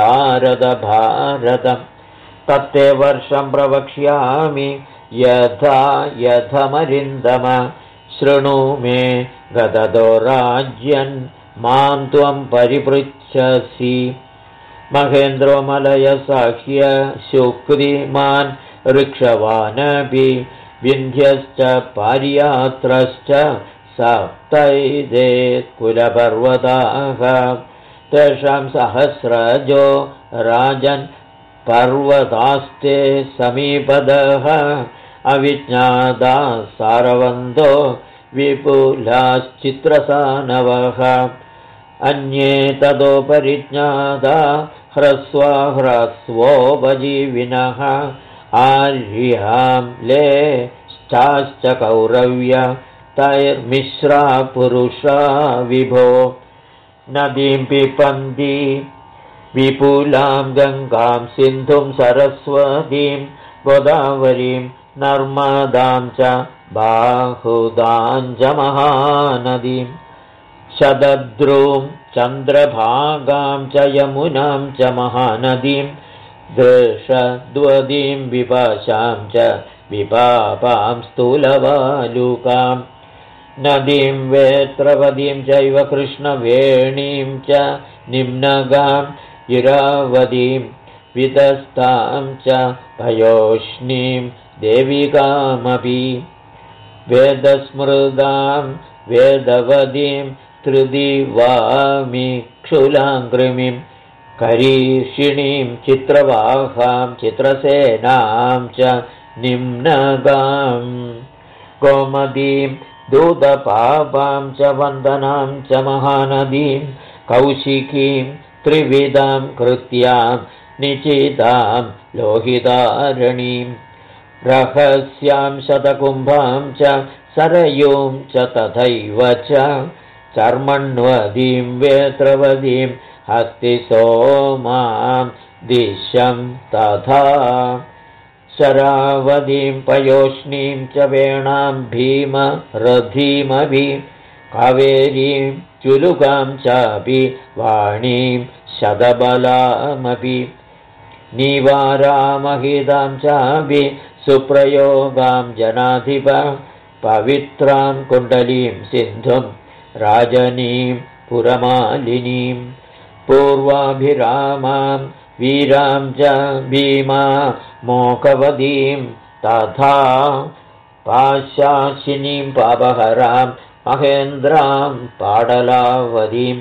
S1: भारतम् तत्ते वर्षं प्रवक्ष्यामि यथमरिन्दम शृणु मे गददो राज्यन् मां त्वं परिपृच्छसि महेन्द्रो मलयसाह्य शुक्रिमान् ऋक्षवानपि विन्ध्यश्च पार्यात्रश्च सप्तैदे कुलपर्वताः तेषां सहस्रजो राजन् पर्वतास्ते समीपदः अविज्ञाता सारवन्तो विपुलाश्चित्रसानवः अन्ये ततो परिज्ञाता ह्रस्वोपजीविनः आर्यां लेश्चाश्च कौरव्य तैर्मिश्रा पुरुषा विभो नदीं पिबन्ति विपुलां गङ्गां सिन्धुं सरस्वतीं गोदावरीं नर्मदां च बाहुदां च महानदीं शतद्रूं चन्द्रभागां च यमुनां च महानदीं दृषद्वतीं विपाशां च विपापां स्थूलवालुकां नदीं वेत्रवतीं चैव कृष्णवेणीं च निम्नगां इरावतीं वितस्तां च पयोष्णीं देविकामपि वेदस्मृतां वेदवतीं तृदिवामिक्षुलाङ्कृमिं करीषिणीं चित्रवाहां चित्रसेनां च निम्नगां गोमतीं दूतपापां च वन्दनां च महानदीं कौशिकीं त्रिविधां कृत्यां निचितां लोहितारणीं रहस्यां शतकुम्भां च सरयूं च तथैव च चर्मण्वतीं वेत्रवतीं हस्तिसोमां दिशं तथा शरावतीं पयोष्णीं च वेणां भीमरथीमभि कावेरीं चुलुकां चापि वाणीं शतबलामपि निवारामहितां चापि सुप्रयोगां जनाधिप पवित्रां कुण्डलीं सिन्धुं राजनीं पुरमालिनीं पूर्वाभिरामां वीरां च भीमा मोकवतीं तथा पाशाशिनीं पापहरां महेन्द्रां पाडलावतीं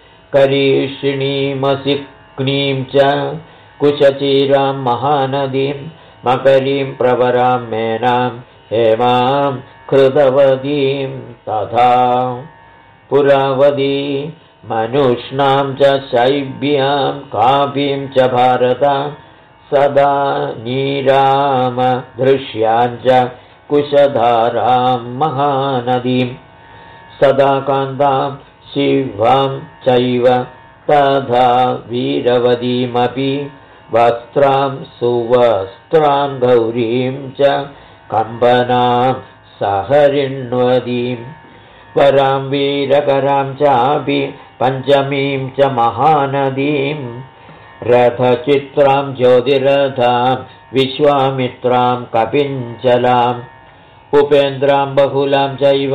S1: करीषिणीमसिक्नीं च कुशचीरां महानदीं मकरीं प्रवरां मेनां हेमां कृतवतीं तथा पुरावती मनुष्णां च शैब्यां कापीं च भारत सदा नीरामदृश्यां च कुशधारां महानदीं सदा कान्तां शिवां चैव तथा वीरवतीमपि वस्त्रां सुवस्त्रां गौरीं च कम्बनां सहरिण्वतीं वरां वीरकरां चापि पञ्चमीं च महानदीं रथचित्रां ज्योतिरथां विश्वामित्रां कपिञ्जलाम् उपेन्द्रां बहुलां चैव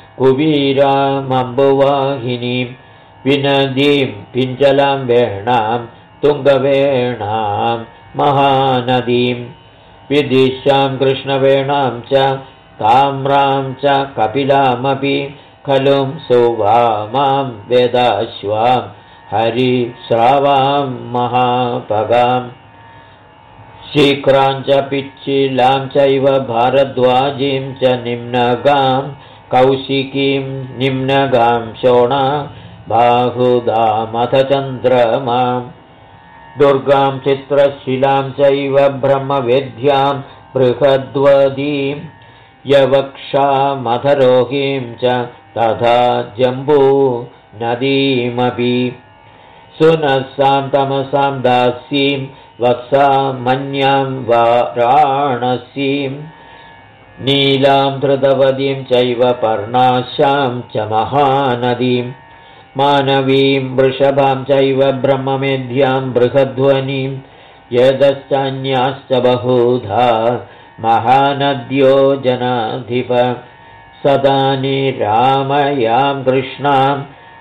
S1: कुबीरामम्बुवाहिनीं विनदीं पिञ्जलां वेणां तुङ्गवेणां महानदीं विदिशां कृष्णवेणां च ताम्रां च कपिलामपि खलुं सुवामां वेदाश्वां हरिश्रावां महापगाम् शीघ्रां च पिच्छीलां चैव भारद्वाजीं च निम्नगां कौशिकीं निम्नगां शोणा बाहुदामथ चन्द्रमां दुर्गां चित्रशिलां चैव ब्रह्मवेद्यां बृहद्वतीं यवक्षामधरोहीं च तथा जम्बू नदीमपि सुनसां तमसां दासीं वत्सामन्यां वाराणसीं नीलां धृतवतीं चैव पर्णाशां च महानदीं मानवीं वृषभां चैव ब्रह्ममेध्यां बृहध्वनीं यदश्चान्याश्च बहुधा महानद्यो जनाधिप सदा निरामयां कृष्णां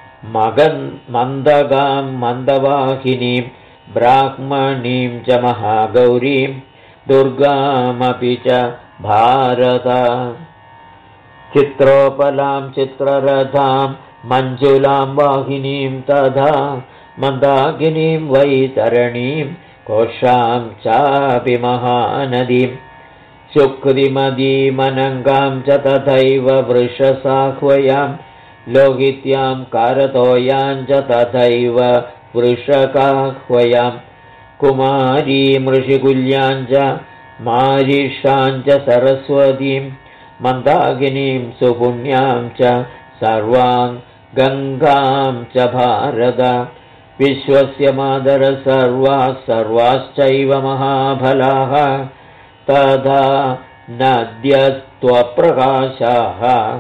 S1: मन्दगां मन्दवाहिनीं ब्राह्मणीं च महागौरीं दुर्गामपि च भारत चित्रोपलां चित्ररथां मञ्जुलां वाहिनीं तथा मन्दाकिनीं वैतरणीं कोशां चापि महानदीं शुक्रिमदीमनङ्गां च तथैव वृषसाह्वयां लोहित्यां कारतोयां च तथैव वृषकाह्वयां कुमारीं ऋषिकुल्यां च मारीषां च सरस्वतीं मन्दाकिनीं सुपुण्यां च सर्वां गङ्गां च भारत विश्वस्य मादरः सर्वाश्चैव महाफलाः तथा नद्यस्त्वप्रकाशाः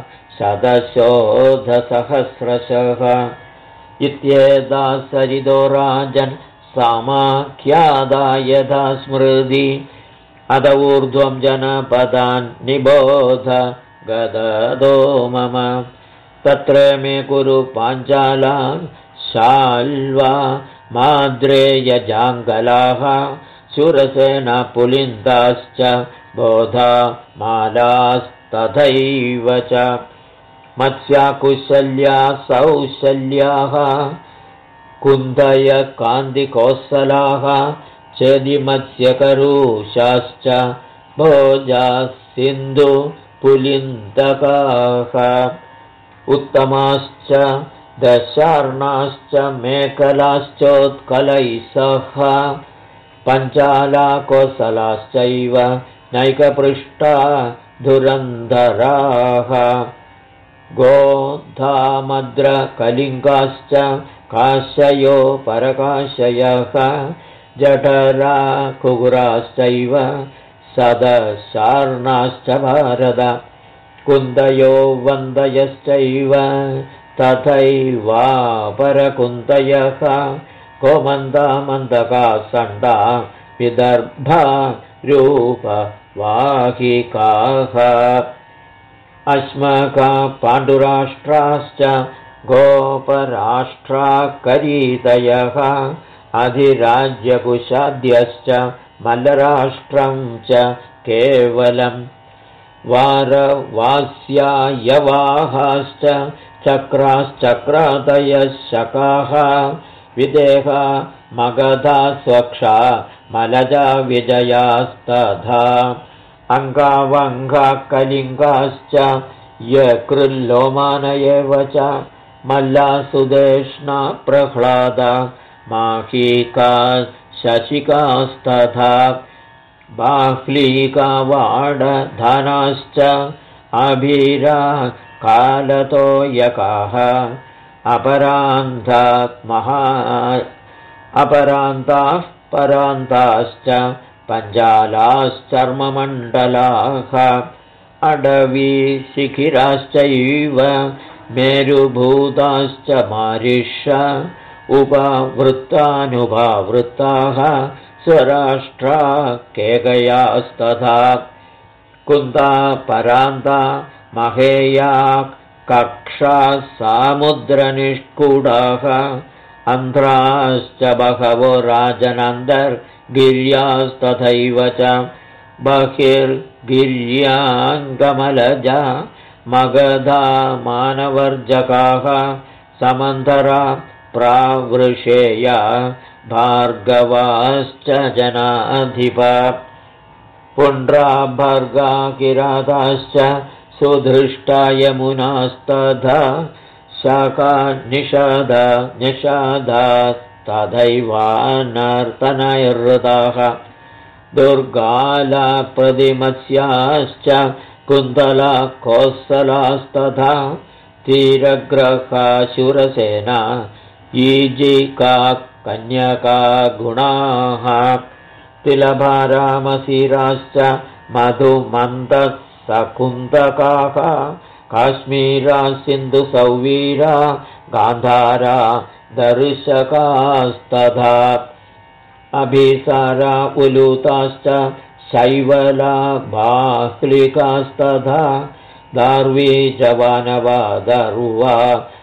S1: शतशोधसहस्रशः इत्येताः सरितो राजन् सामाख्यादा यथा स्मृति अद ऊर्ध्वं जनपदान् निबोध गददो मम तत्र मे कुरु पाञ्चालां शाल्वा माद्रेयजाङ्गलाः शूरसेना पुलिन्दाश्च बोधा मालास्तथैव च मत्स्याकुशल्या सौशल्याः कुन्दय कान्तिकोसलाः चेदिमत्स्यकरूषाश्च भोजाः सिन्धुपुलिन्दकाः उत्तमाश्च दशार्णाश्च मेखलाश्चोत्कलैः सह पञ्चालाकोसलाश्चैव नैकपृष्ठा धुरन्धराः गोधामद्रकलिङ्गाश्च काशयो परकाशयः जठरा कुकुराश्चैव सदशार्णाश्च भारत कुन्दयो वन्दयश्चैव तथैवापरकुन्तयः कोमन्दा मन्दका सण्डा विदर्भा रूपवाहिकाः अश्मका पाण्डुराष्ट्राश्च गोपराष्ट्राकरीतयः अधिराज्यकुशाद्यश्च मल्लराष्ट्रं च केवलम् वारवास्या यवाहाश्च चक्राश्चक्रातयः शकाः विदेहा मगधा स्वक्षा मलजा विजयास्तथा अङ्गावङ्गा कलिङ्गाश्च यकृल्लोमान एव च मल्लासुदेष्णा प्रह्लादा माहीका शशिकास्तथा बाह्लीका वाडधनाश्च अभीरा कालतोयकाः अपरान्ताः परान्ताश्च पञ्जालाश्चर्ममण्डलाः अडवीशिखिराश्चैव मेरुभूताश्च मारिष उपवृत्तानुभावृत्ताः स्वराष्ट्रा केकयास्तथा कुन्ता परान्ता महेया कक्षा सामुद्रनिष्कुडाः अन्ध्राश्च बहवो राजनन्दर्गिर्यास्तथैव च बहिर्गिर्याङ्गमलजा मगधा मानवर्जकाः समन्धरा प्रावृषेया भार्गवाश्च जनाधिप पुण्ड्रा भर्गा किराताश्च सुधृष्टा यमुनास्तथा शाका निषादा तथैवानर्तनैर्हृताः दुर्गाला प्रतिमत्स्याश्च कुन्तला कोसलास्तथा तीरग्रहा शूरसेना ईजिका कन्यका गुणाः तिलभारामसीराश्च मधुमन्दः सकुन्तकाः काश्मीरा सिन्धुसौवीरा गान्धारा दर्शकास्तथा अभिसारा उलूताश्च शैवला बाह्लिकास्तथा दार्वी जवानवा दर्वा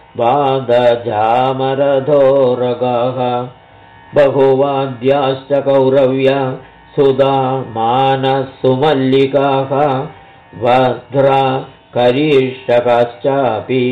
S1: वादजामरधोरगाः बहुवाद्याश्च कौरव्या सुधा मानसुमल्लिकाः वध्रा करीषकाश्चापि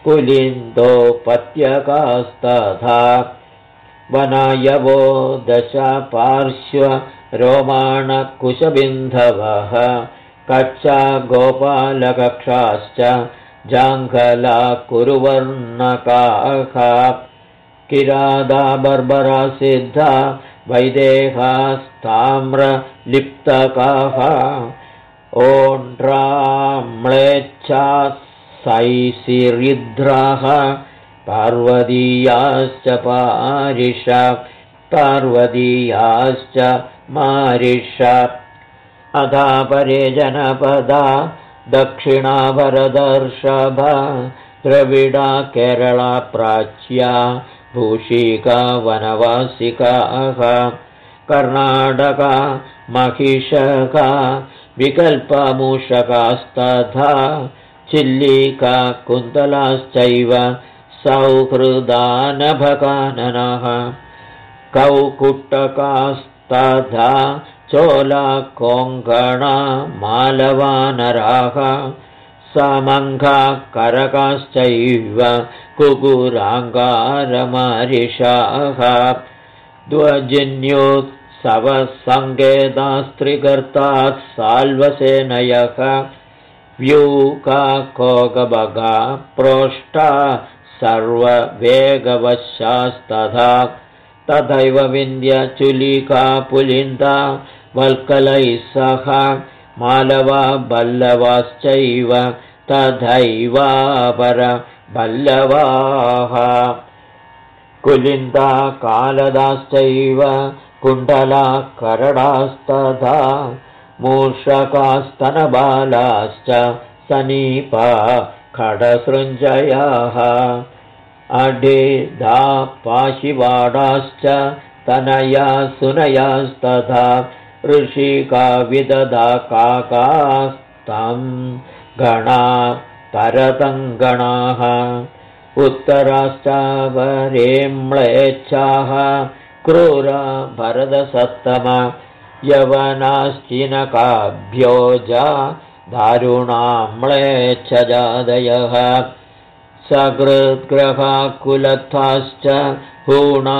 S1: कुलिन्दोपत्यकास्तथा वनायवो दश पार्श्व रोमाणकुशबिन्धवः कक्षा गोपालकक्षाश्च जाङ्घला कुरुवर्णकाः किरादा बर्बरा सिद्धा वैदेहास्ताम्रलिप्तकाः ओण्ड्राम्लेच्छा सैसिरिद्राः पार्वतीयाश्च पार्वतीयाश्च मारिष अधापरे जनपदा दक्षिणाभरदर्षभ द्रविडा केरला प्राच्या भूषिका वनवासिकाः कर्णाटका महिषका विकल्पमूषकास्तथा चिल्लिका कुन्तलाश्चैव सौहृदानभकाननः कौकुट्टकास्तथा चोला कोङ्कणा मालवानराः समङ्घा करकाश्चैव कुकुराङ्गारमारिषाः ध्वजिन्योत्सवसङ्केतास्त्रिगर्ताः साल्वसेनयः व्यूका कोगबगा प्रोष्टा सर्ववेगवशास्तथा तथैव विन्ध्यचुलिका पुलिन्दा वल्कलैः सह मालवा बल्लवाश्चैव तथैवापरबल्लवाः कुलिन्दा कालदाश्चैव कुण्डला करडास्तथा मूषकास्तनबालाश्च सनीपा खडसृञ्जयाः अढेदा पाशिवाडाश्च तनया सुनयास्तथा ऋषिका विदधा काकास्तं गणा परतङ्गणाः उत्तराश्चावरेम्लेच्छाः क्रूरा भरतसत्तम यवनाश्चिनकाभ्योजा दारुणाम्लेच्छजादयः सकृद्ग्रहाकुलस्थाश्च हूणा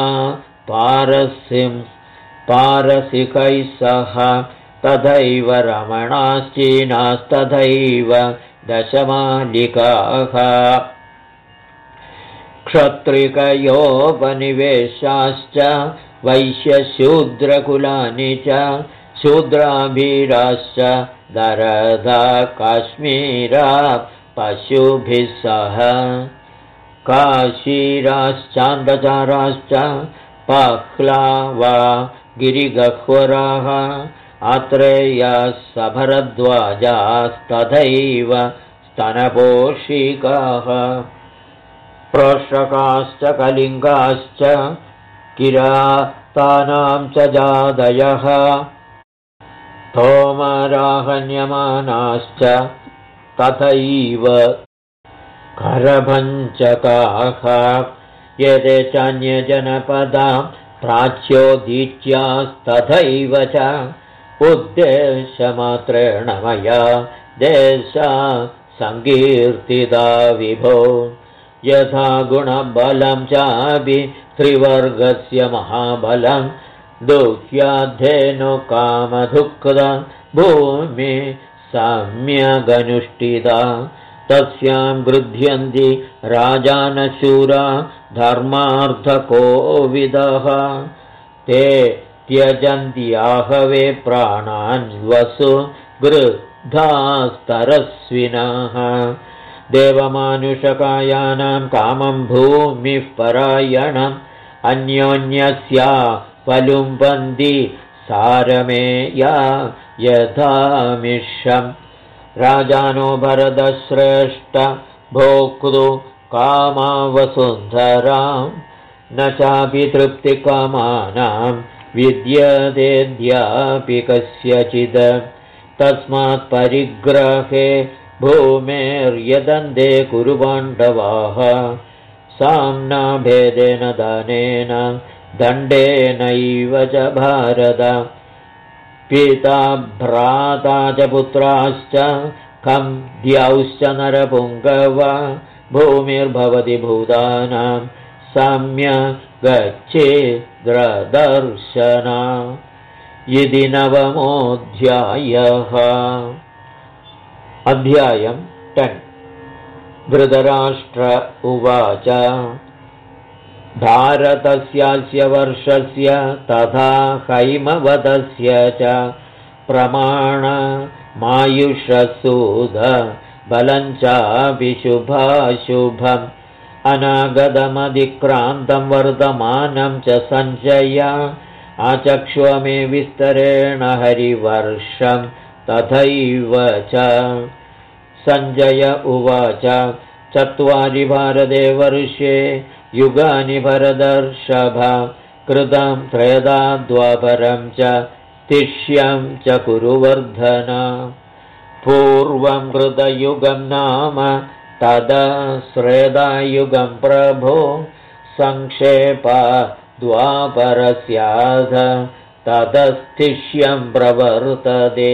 S1: पारसिकैः सह तथैव रमणाश्चीनास्तथैव दशमालिकाः क्षत्रिकयोपनिवेशाश्च वैश्यशूद्रकुलानि च शूद्राभिराश्च दरदा काश्मीरा पशुभिः सह काशीराश्चान्दचाराश्च पह्लावा गिरिगह्वराः आत्रेयाः सभरद्वाजास्तथैव स्तनपोषिकाः प्रोषकाश्च कलिङ्गाश्च किरातानां च जादयः तोमराहन्यमानाश्च तथैव करभञ्चकाः एते चान्यजनपदां प्राच्योदीच्यास्तथैव च उद्देशमात्रेण मया देशा सङ्कीर्तिता विभो यथा गुणबलं चापि त्रिवर्गस्य महाबलं दुह्याद्धेनु कामधुक्ता भूमि सम्यगनुष्ठिता तस्यां गृध्यन्ति राजानशूरा धर्मार्थकोविदः ते त्यजन्त्याहवे प्राणान् वसु गृद्धास्तरस्विनः देवमानुषकायानां कामं भूमिः परायणम् अन्योन्यस्या पलुम्बन्ति सारमेया यथामिषम् राजानो भरतश्रेष्ठ भोक्तु कामावसुन्धरां न चापि तृप्तिकामानां विद्यतेऽद्यापि कस्यचित् तस्मात् परिग्रहे भूमेर्यदन्ते कुरु पाण्डवाः साम्नाभेदेन दानेन दण्डेनैव च भारत पिता भ्राता च पुत्राश्च कं द्यौश्च नरपुङ्गव भूमिर्भवति भूतानां सम्यक् गच्छेद्रदर्शना इति नवमोऽध्यायः। अध्यायं 10 धृतराष्ट्र उवाच भारतस्यास्य वर्षस्य तथा हैमवतस्य च प्रमाणमायुषसूद बलं चापि शुभाशुभम् अनागतमधिक्रान्तं वर्तमानं च सञ्चय आचक्ष्वमे विस्तरेण हरिवर्षं तथैव च। सञ्जय उवाच 4 भारते वर्षे युगानि भरतर्षभ कृतं त्रेधा द्वापरं च तिष्यं च कुरुवर्धन पूर्वं कृतयुगं नाम तदस्रेधायुगं प्रभो संक्षेपा द्वापरस्याध तदस्तिष्यं प्रवर्तते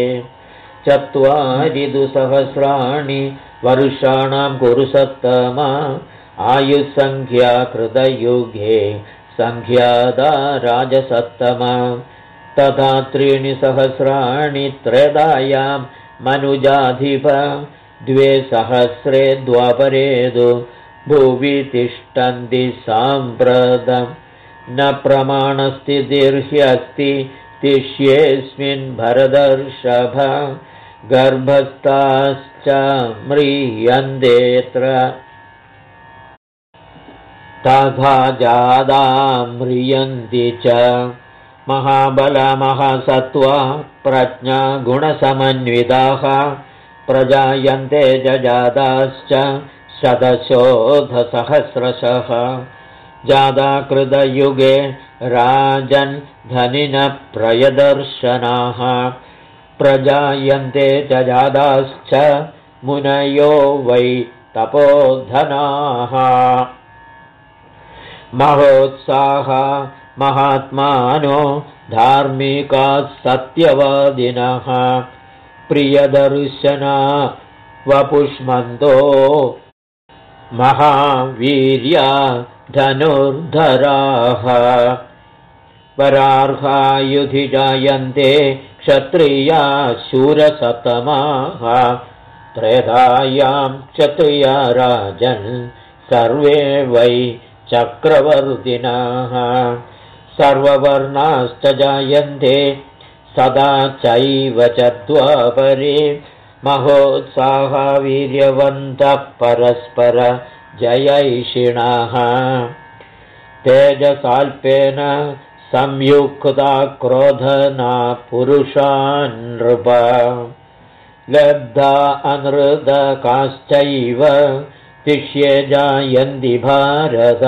S1: 4 सहस्राणि वर्षाणां कुरु सत्तमा आयुसंख्या कृतयुगे संख्यादा राजसत्तमा तथा 3 सहस्राणि त्रेधायां मनुजाधिप 2 सहस्रे द्वापरेदु भुवि तिष्ठन्ति साम्प्रतं न प्रमाणस्थितिर्ह्यस्ति तिष्येऽस्मिन् भरतर्षभ गर्भस्थाश्च म्रियन्तेऽत्र तथा जादा म्रियन्ति च महाबलमहासत्त्वा प्रज्ञा गुणसमन्विताः प्रजायन्ते च जाताश्च शतशोधसहस्रशः जाताकृतयुगे राजन् धनिनः प्रयदर्शनाः प्रजायन्ते च जाताश्च मुनयो वै तपोधनाः महोत्साह महात्मानो धार्मिकाः सत्यवादिनः प्रियदर्शना वपुष्मन्दो महावीर्या धनुर्धराः वरार्हायुधि जायन्ते क्षत्रिया शूरसतमाः त्रेधायां क्षत्रिया राजन् सर्वे वै चक्रवर्तिनः सर्ववर्णाश्च जायन्ते सदा चैव च द्वापरे महोत्साहा वीर्यवन्तः परस्पर जयैषिणः तेजसाल्पेन संयुक्ता क्रोधना पुरुषान् नृप लब्धा अनृतकाश्चैव तिष्ये जायन्ति भारत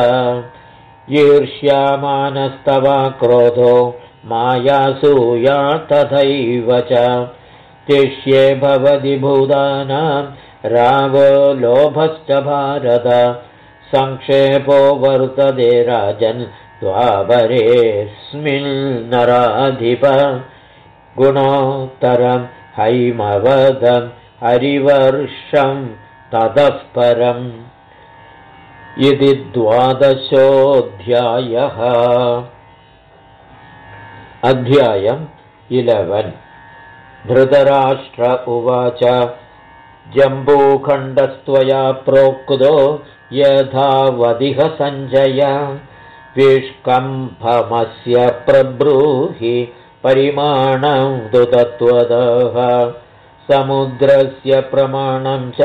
S1: ईर्ष्यामानस्तवा क्रोधो मायासूया तथैव च तिष्ये भवति भूतानां रागो लोभश्च भारत संक्षेपो वर्तते राजन् द्वापरेऽस्मिन् नराधिप गुणोत्तरं हैमवदं हरिवर्षं ततः परम् इति 12ोऽध्यायः। अध्यायम् 11। धृतराष्ट्र उवाच जम्बूखण्डस्त्वया प्रोक्तो यथावदिह सञ्जय विष्कम्भमस्य प्रब्रूहि परिमाणं द्रुतत्वदः समुद्रस्य प्रमाणं च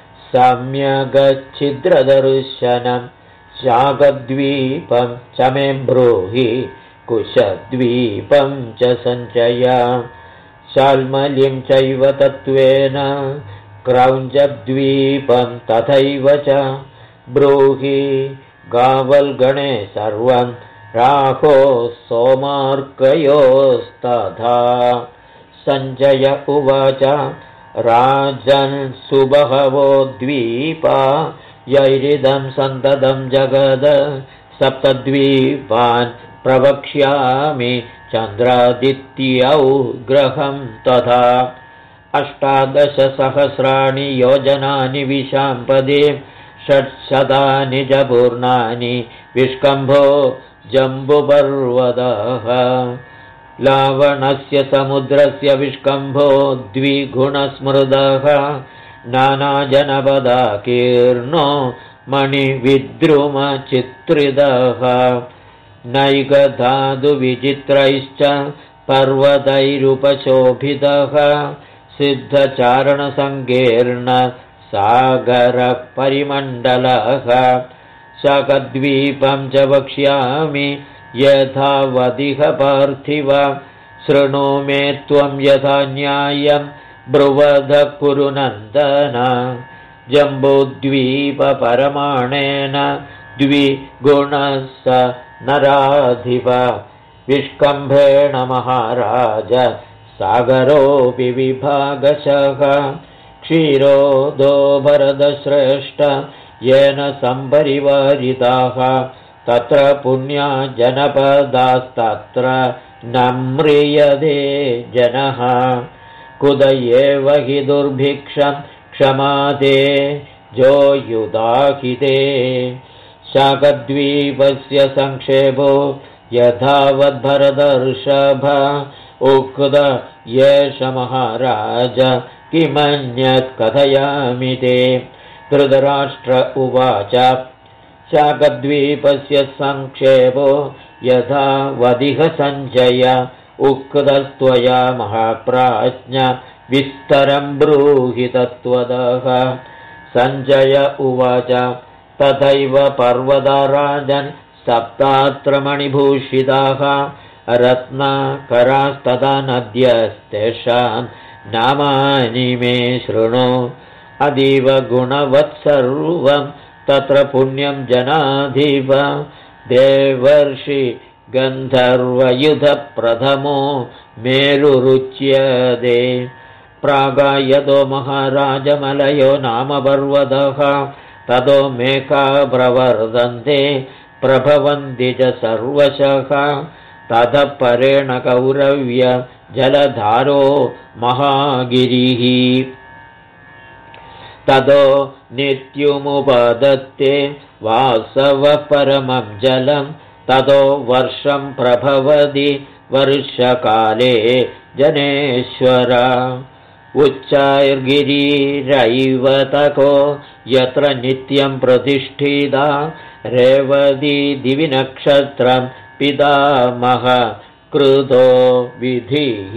S1: सम्यगच्छिद्रदर्शनं शाकद्वीपं च मे ब्रूहि कुशद्वीपं च सञ्चय शाल्मलिं चैव तत्त्वेन क्रौञ्चद्वीपं तथैव च ब्रूहि गावल्गणे सर्वं राहो सोमार्कयोस्तथा सञ्जय उवाच राजन् सुबहवो द्वीपा यैरिदं सन्ततं जगद सप्तद्वीपान् प्रवक्ष्यामि चन्द्रादित्यौ ग्रहं तथा 18,000 योजनानि विशाम्पदे 600 च पूर्णानि विष्कम्भो जम्बुपर्वतः लावणस्य समुद्रस्य विष्कम्भो द्विगुणस्मृतः नानाजनपदाकीर्णो मणिविद्रुमचित्रितः नैकधातुविचित्रैश्च पर्वतैरुपशोभितः सिद्धचारणसङ्कीर्ण सागरपरिमण्डलः शाकद्वीपं च वक्ष्यामि यथावदिह पार्थिव शृणु मे त्वं यथा न्यायं ब्रुवध कुरुनन्दन जम्बूद्वीपपरमाणेन द्विगुणः नराधिप विष्कम्भेण महाराज सागरोऽपि विभागशः क्षीरोदो भरतश्रेष्ठ येन सम्परिवारिताः तत्र पुण्या जनपदास्तत्र न म्रियते जनः कुतयेव हि दुर्भिक्षं क्षमादे जो युधाहिते शाकद्वीपस्य संक्षेपो यथावद्भरतर्षभ उक्त येष महाराज किमन्यत् कथयामि ते धृतराष्ट्र उवाच शाकद्वीपस्य संक्षेपो यथावदिह सञ्जय उक्तस्त्वया महाप्राज्ञ विस्तरं ब्रूहि तत्त्वतः सञ्जय उवाच तथैव पर्वतराजन् सप्तात्र मणिभूषिताः रत्नाकरास्तथा नद्यस्तेषां नामानि मे शृणु अतीव गुणवत्सर्वं तत्र पुण्यं जनाधिप देवर्षि गन्धर्वयुधप्रथमो मेरुरुच्यते प्रागायतो महाराजमलयो नाम पर्वतः ततो मेघा प्रवर्धन्ते प्रभवन्ति च सर्वशः ततः परेण कौरव्य जलधारो महागिरिः ततो नित्युमुपदत्ते वासवः परमं जलं ततो वर्षं प्रभवति वर्षकाले जनेश्वर उच्चैर्गिरिरैवतको यत्र नित्यं प्रतिष्ठिता रेवती दिवि नक्षत्रं पितामह कृतो विधिः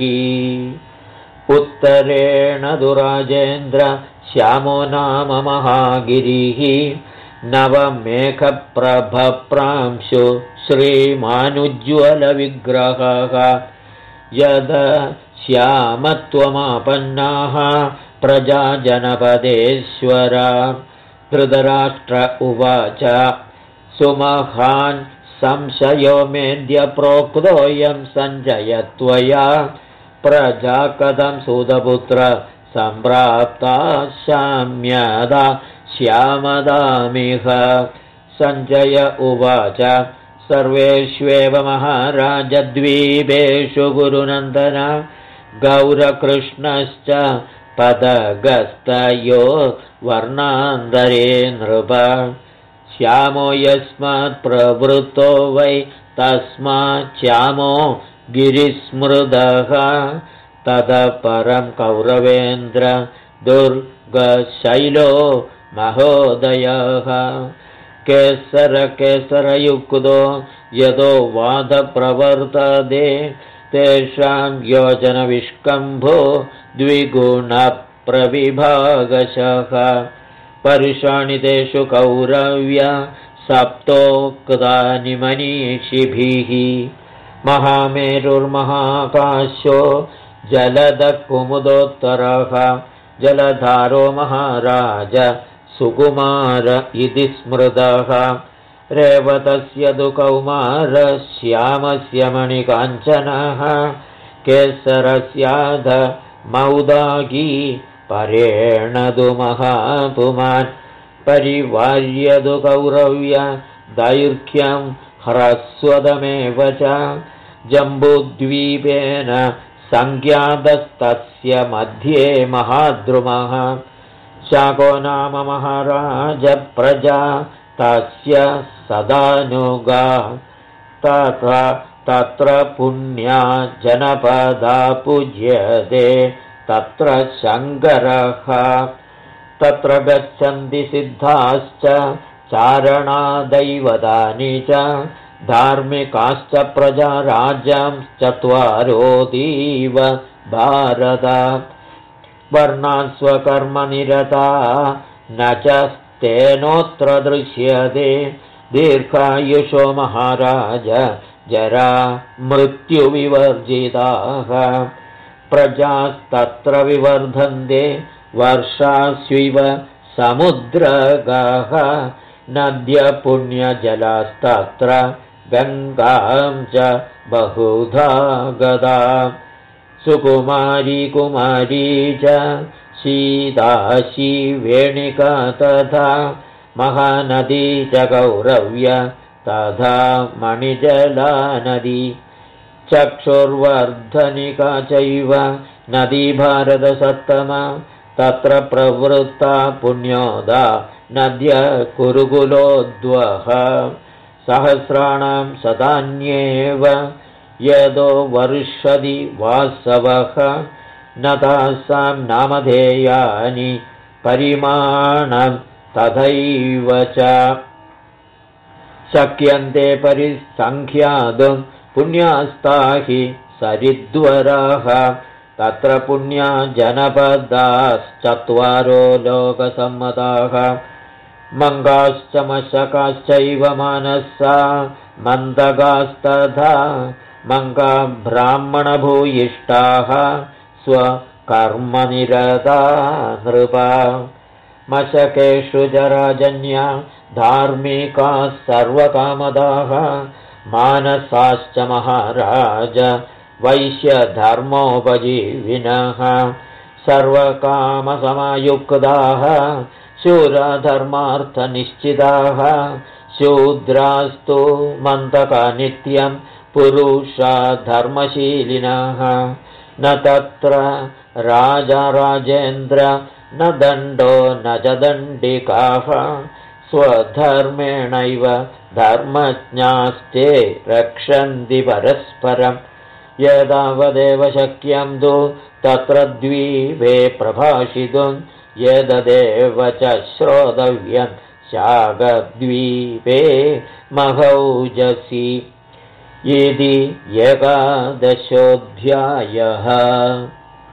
S1: उत्तरेण दुराजेन्द्र श्यामो नाम महागिरिः नवमेघप्रभप्रांशु श्रीमानुज्ज्वलविग्रहः यद श्यामत्वमापन्नाः प्रजाजनपदेश्वर धृतराष्ट्र उवाच सुमहान् संशयो मेद्य प्रोक्तोऽयं सञ्जय त्वया प्रजा कथं सुतपुत्र सम्प्राप्ता शाम्यदा श्यामदामिह सञ्जय उवाच सर्वेष्वेव महाराजद्वीपेषु गुरुनन्दन गौरकृष्णश्च पदगस्तयो वर्णान्तरे नृप श्यामो यस्मात् प्रवृत्तो वै तस्मात् श्यामो गिरिस्मृदः ततः परं कौरवेन्द्र दुर्गशैलो महोदयः केसरयुक्तो यतो वादप्रवर्तते तेषां योजनविष्कम्भो द्विगुणप्रविभागशः परुषाणि तेषु कौरव्य सप्तोक्तानि मनीषिभिः महामेरुर्महाकाशो जलदकुमुदोत्तरः जलधारो महाराज सुकुमार इति स्मृतः रेवतस्य तु कौमार श्यामस्य मणिकाञ्चनः केसरस्याध मौदागी परेण तु महापुमान् परिवार्यतु कौरव्य दैर्घ्यं ह्रस्वदमेव च जम्बूद्वीपेन सङ्ख्यातस्तस्य मध्ये महाद्रुमः शाको नाम महाराज प्रजा तस्य सदानुगा तत्र पुण्या जनपदा पूज्यते तत्र शङ्करः तत्र गच्छन्ति सिद्धाश्च चारणादैवतानि च धार्मिकाश्च प्रजा राज्यांश्चत्वारोऽतीव भारत वर्णान् स्वकर्मनिरता न च तेनोऽत्र दृश्यते दीर्घायुषो महाराज जरा मृत्युविवर्जिताः प्रजास्तत्र विवर्धन्ते वर्षास्विव समुद्रगाः नद्य पुण्यजलास्तत्र गङ्गां च बहुधा गदा सुकुमारी कुमारी च शीताशी वेणिका तथा महानदी च गौरव्य तथा मणिजला नदी चक्षुर्वर्धनिका चैव नदी भारतसत्तमा तत्र प्रवृत्ता पुण्योदा नद्य कुरुकुलोद्वः सहस्राणां शतान्येव यदो वर्षति वासवः न तासां नामधेयानि परिमाणं तथैव च शक्यन्ते परिसङ्ख्यातुं पुण्यास्ता हि सरिद्वराः तत्र पुण्या जनपदाश्चत्वारो लोकसम्मताः मङ्गाश्च मशकाश्चैव मानसा मन्दगास्तथा मङ्गा ब्राह्मणभूयिष्ठाः स्वकर्मनिरता नृपा मशकेषु च राजन्या धार्मिकाः सर्वकामदाः मानसाश्च महाराज वैश्यधर्मोपजीविनः सर्वकामसमयुक्ताः शूरधर्मार्थनिश्चिताः शूद्रास्तु मन्तका नित्यं पुरुषा धर्मशीलिनः न तत्र राजा राजेन्द्र न दण्डो न च दण्डिकाः स्वधर्मेणैव धर्मज्ञास्ते रक्षन्ति परस्परम् यदावदेव शक्यं तु तत्र द्वीपे प्रभाषितुं यददेव च श्रोतव्यं शाकद्वीपे महौजसि इति 11दशोऽध्यायः।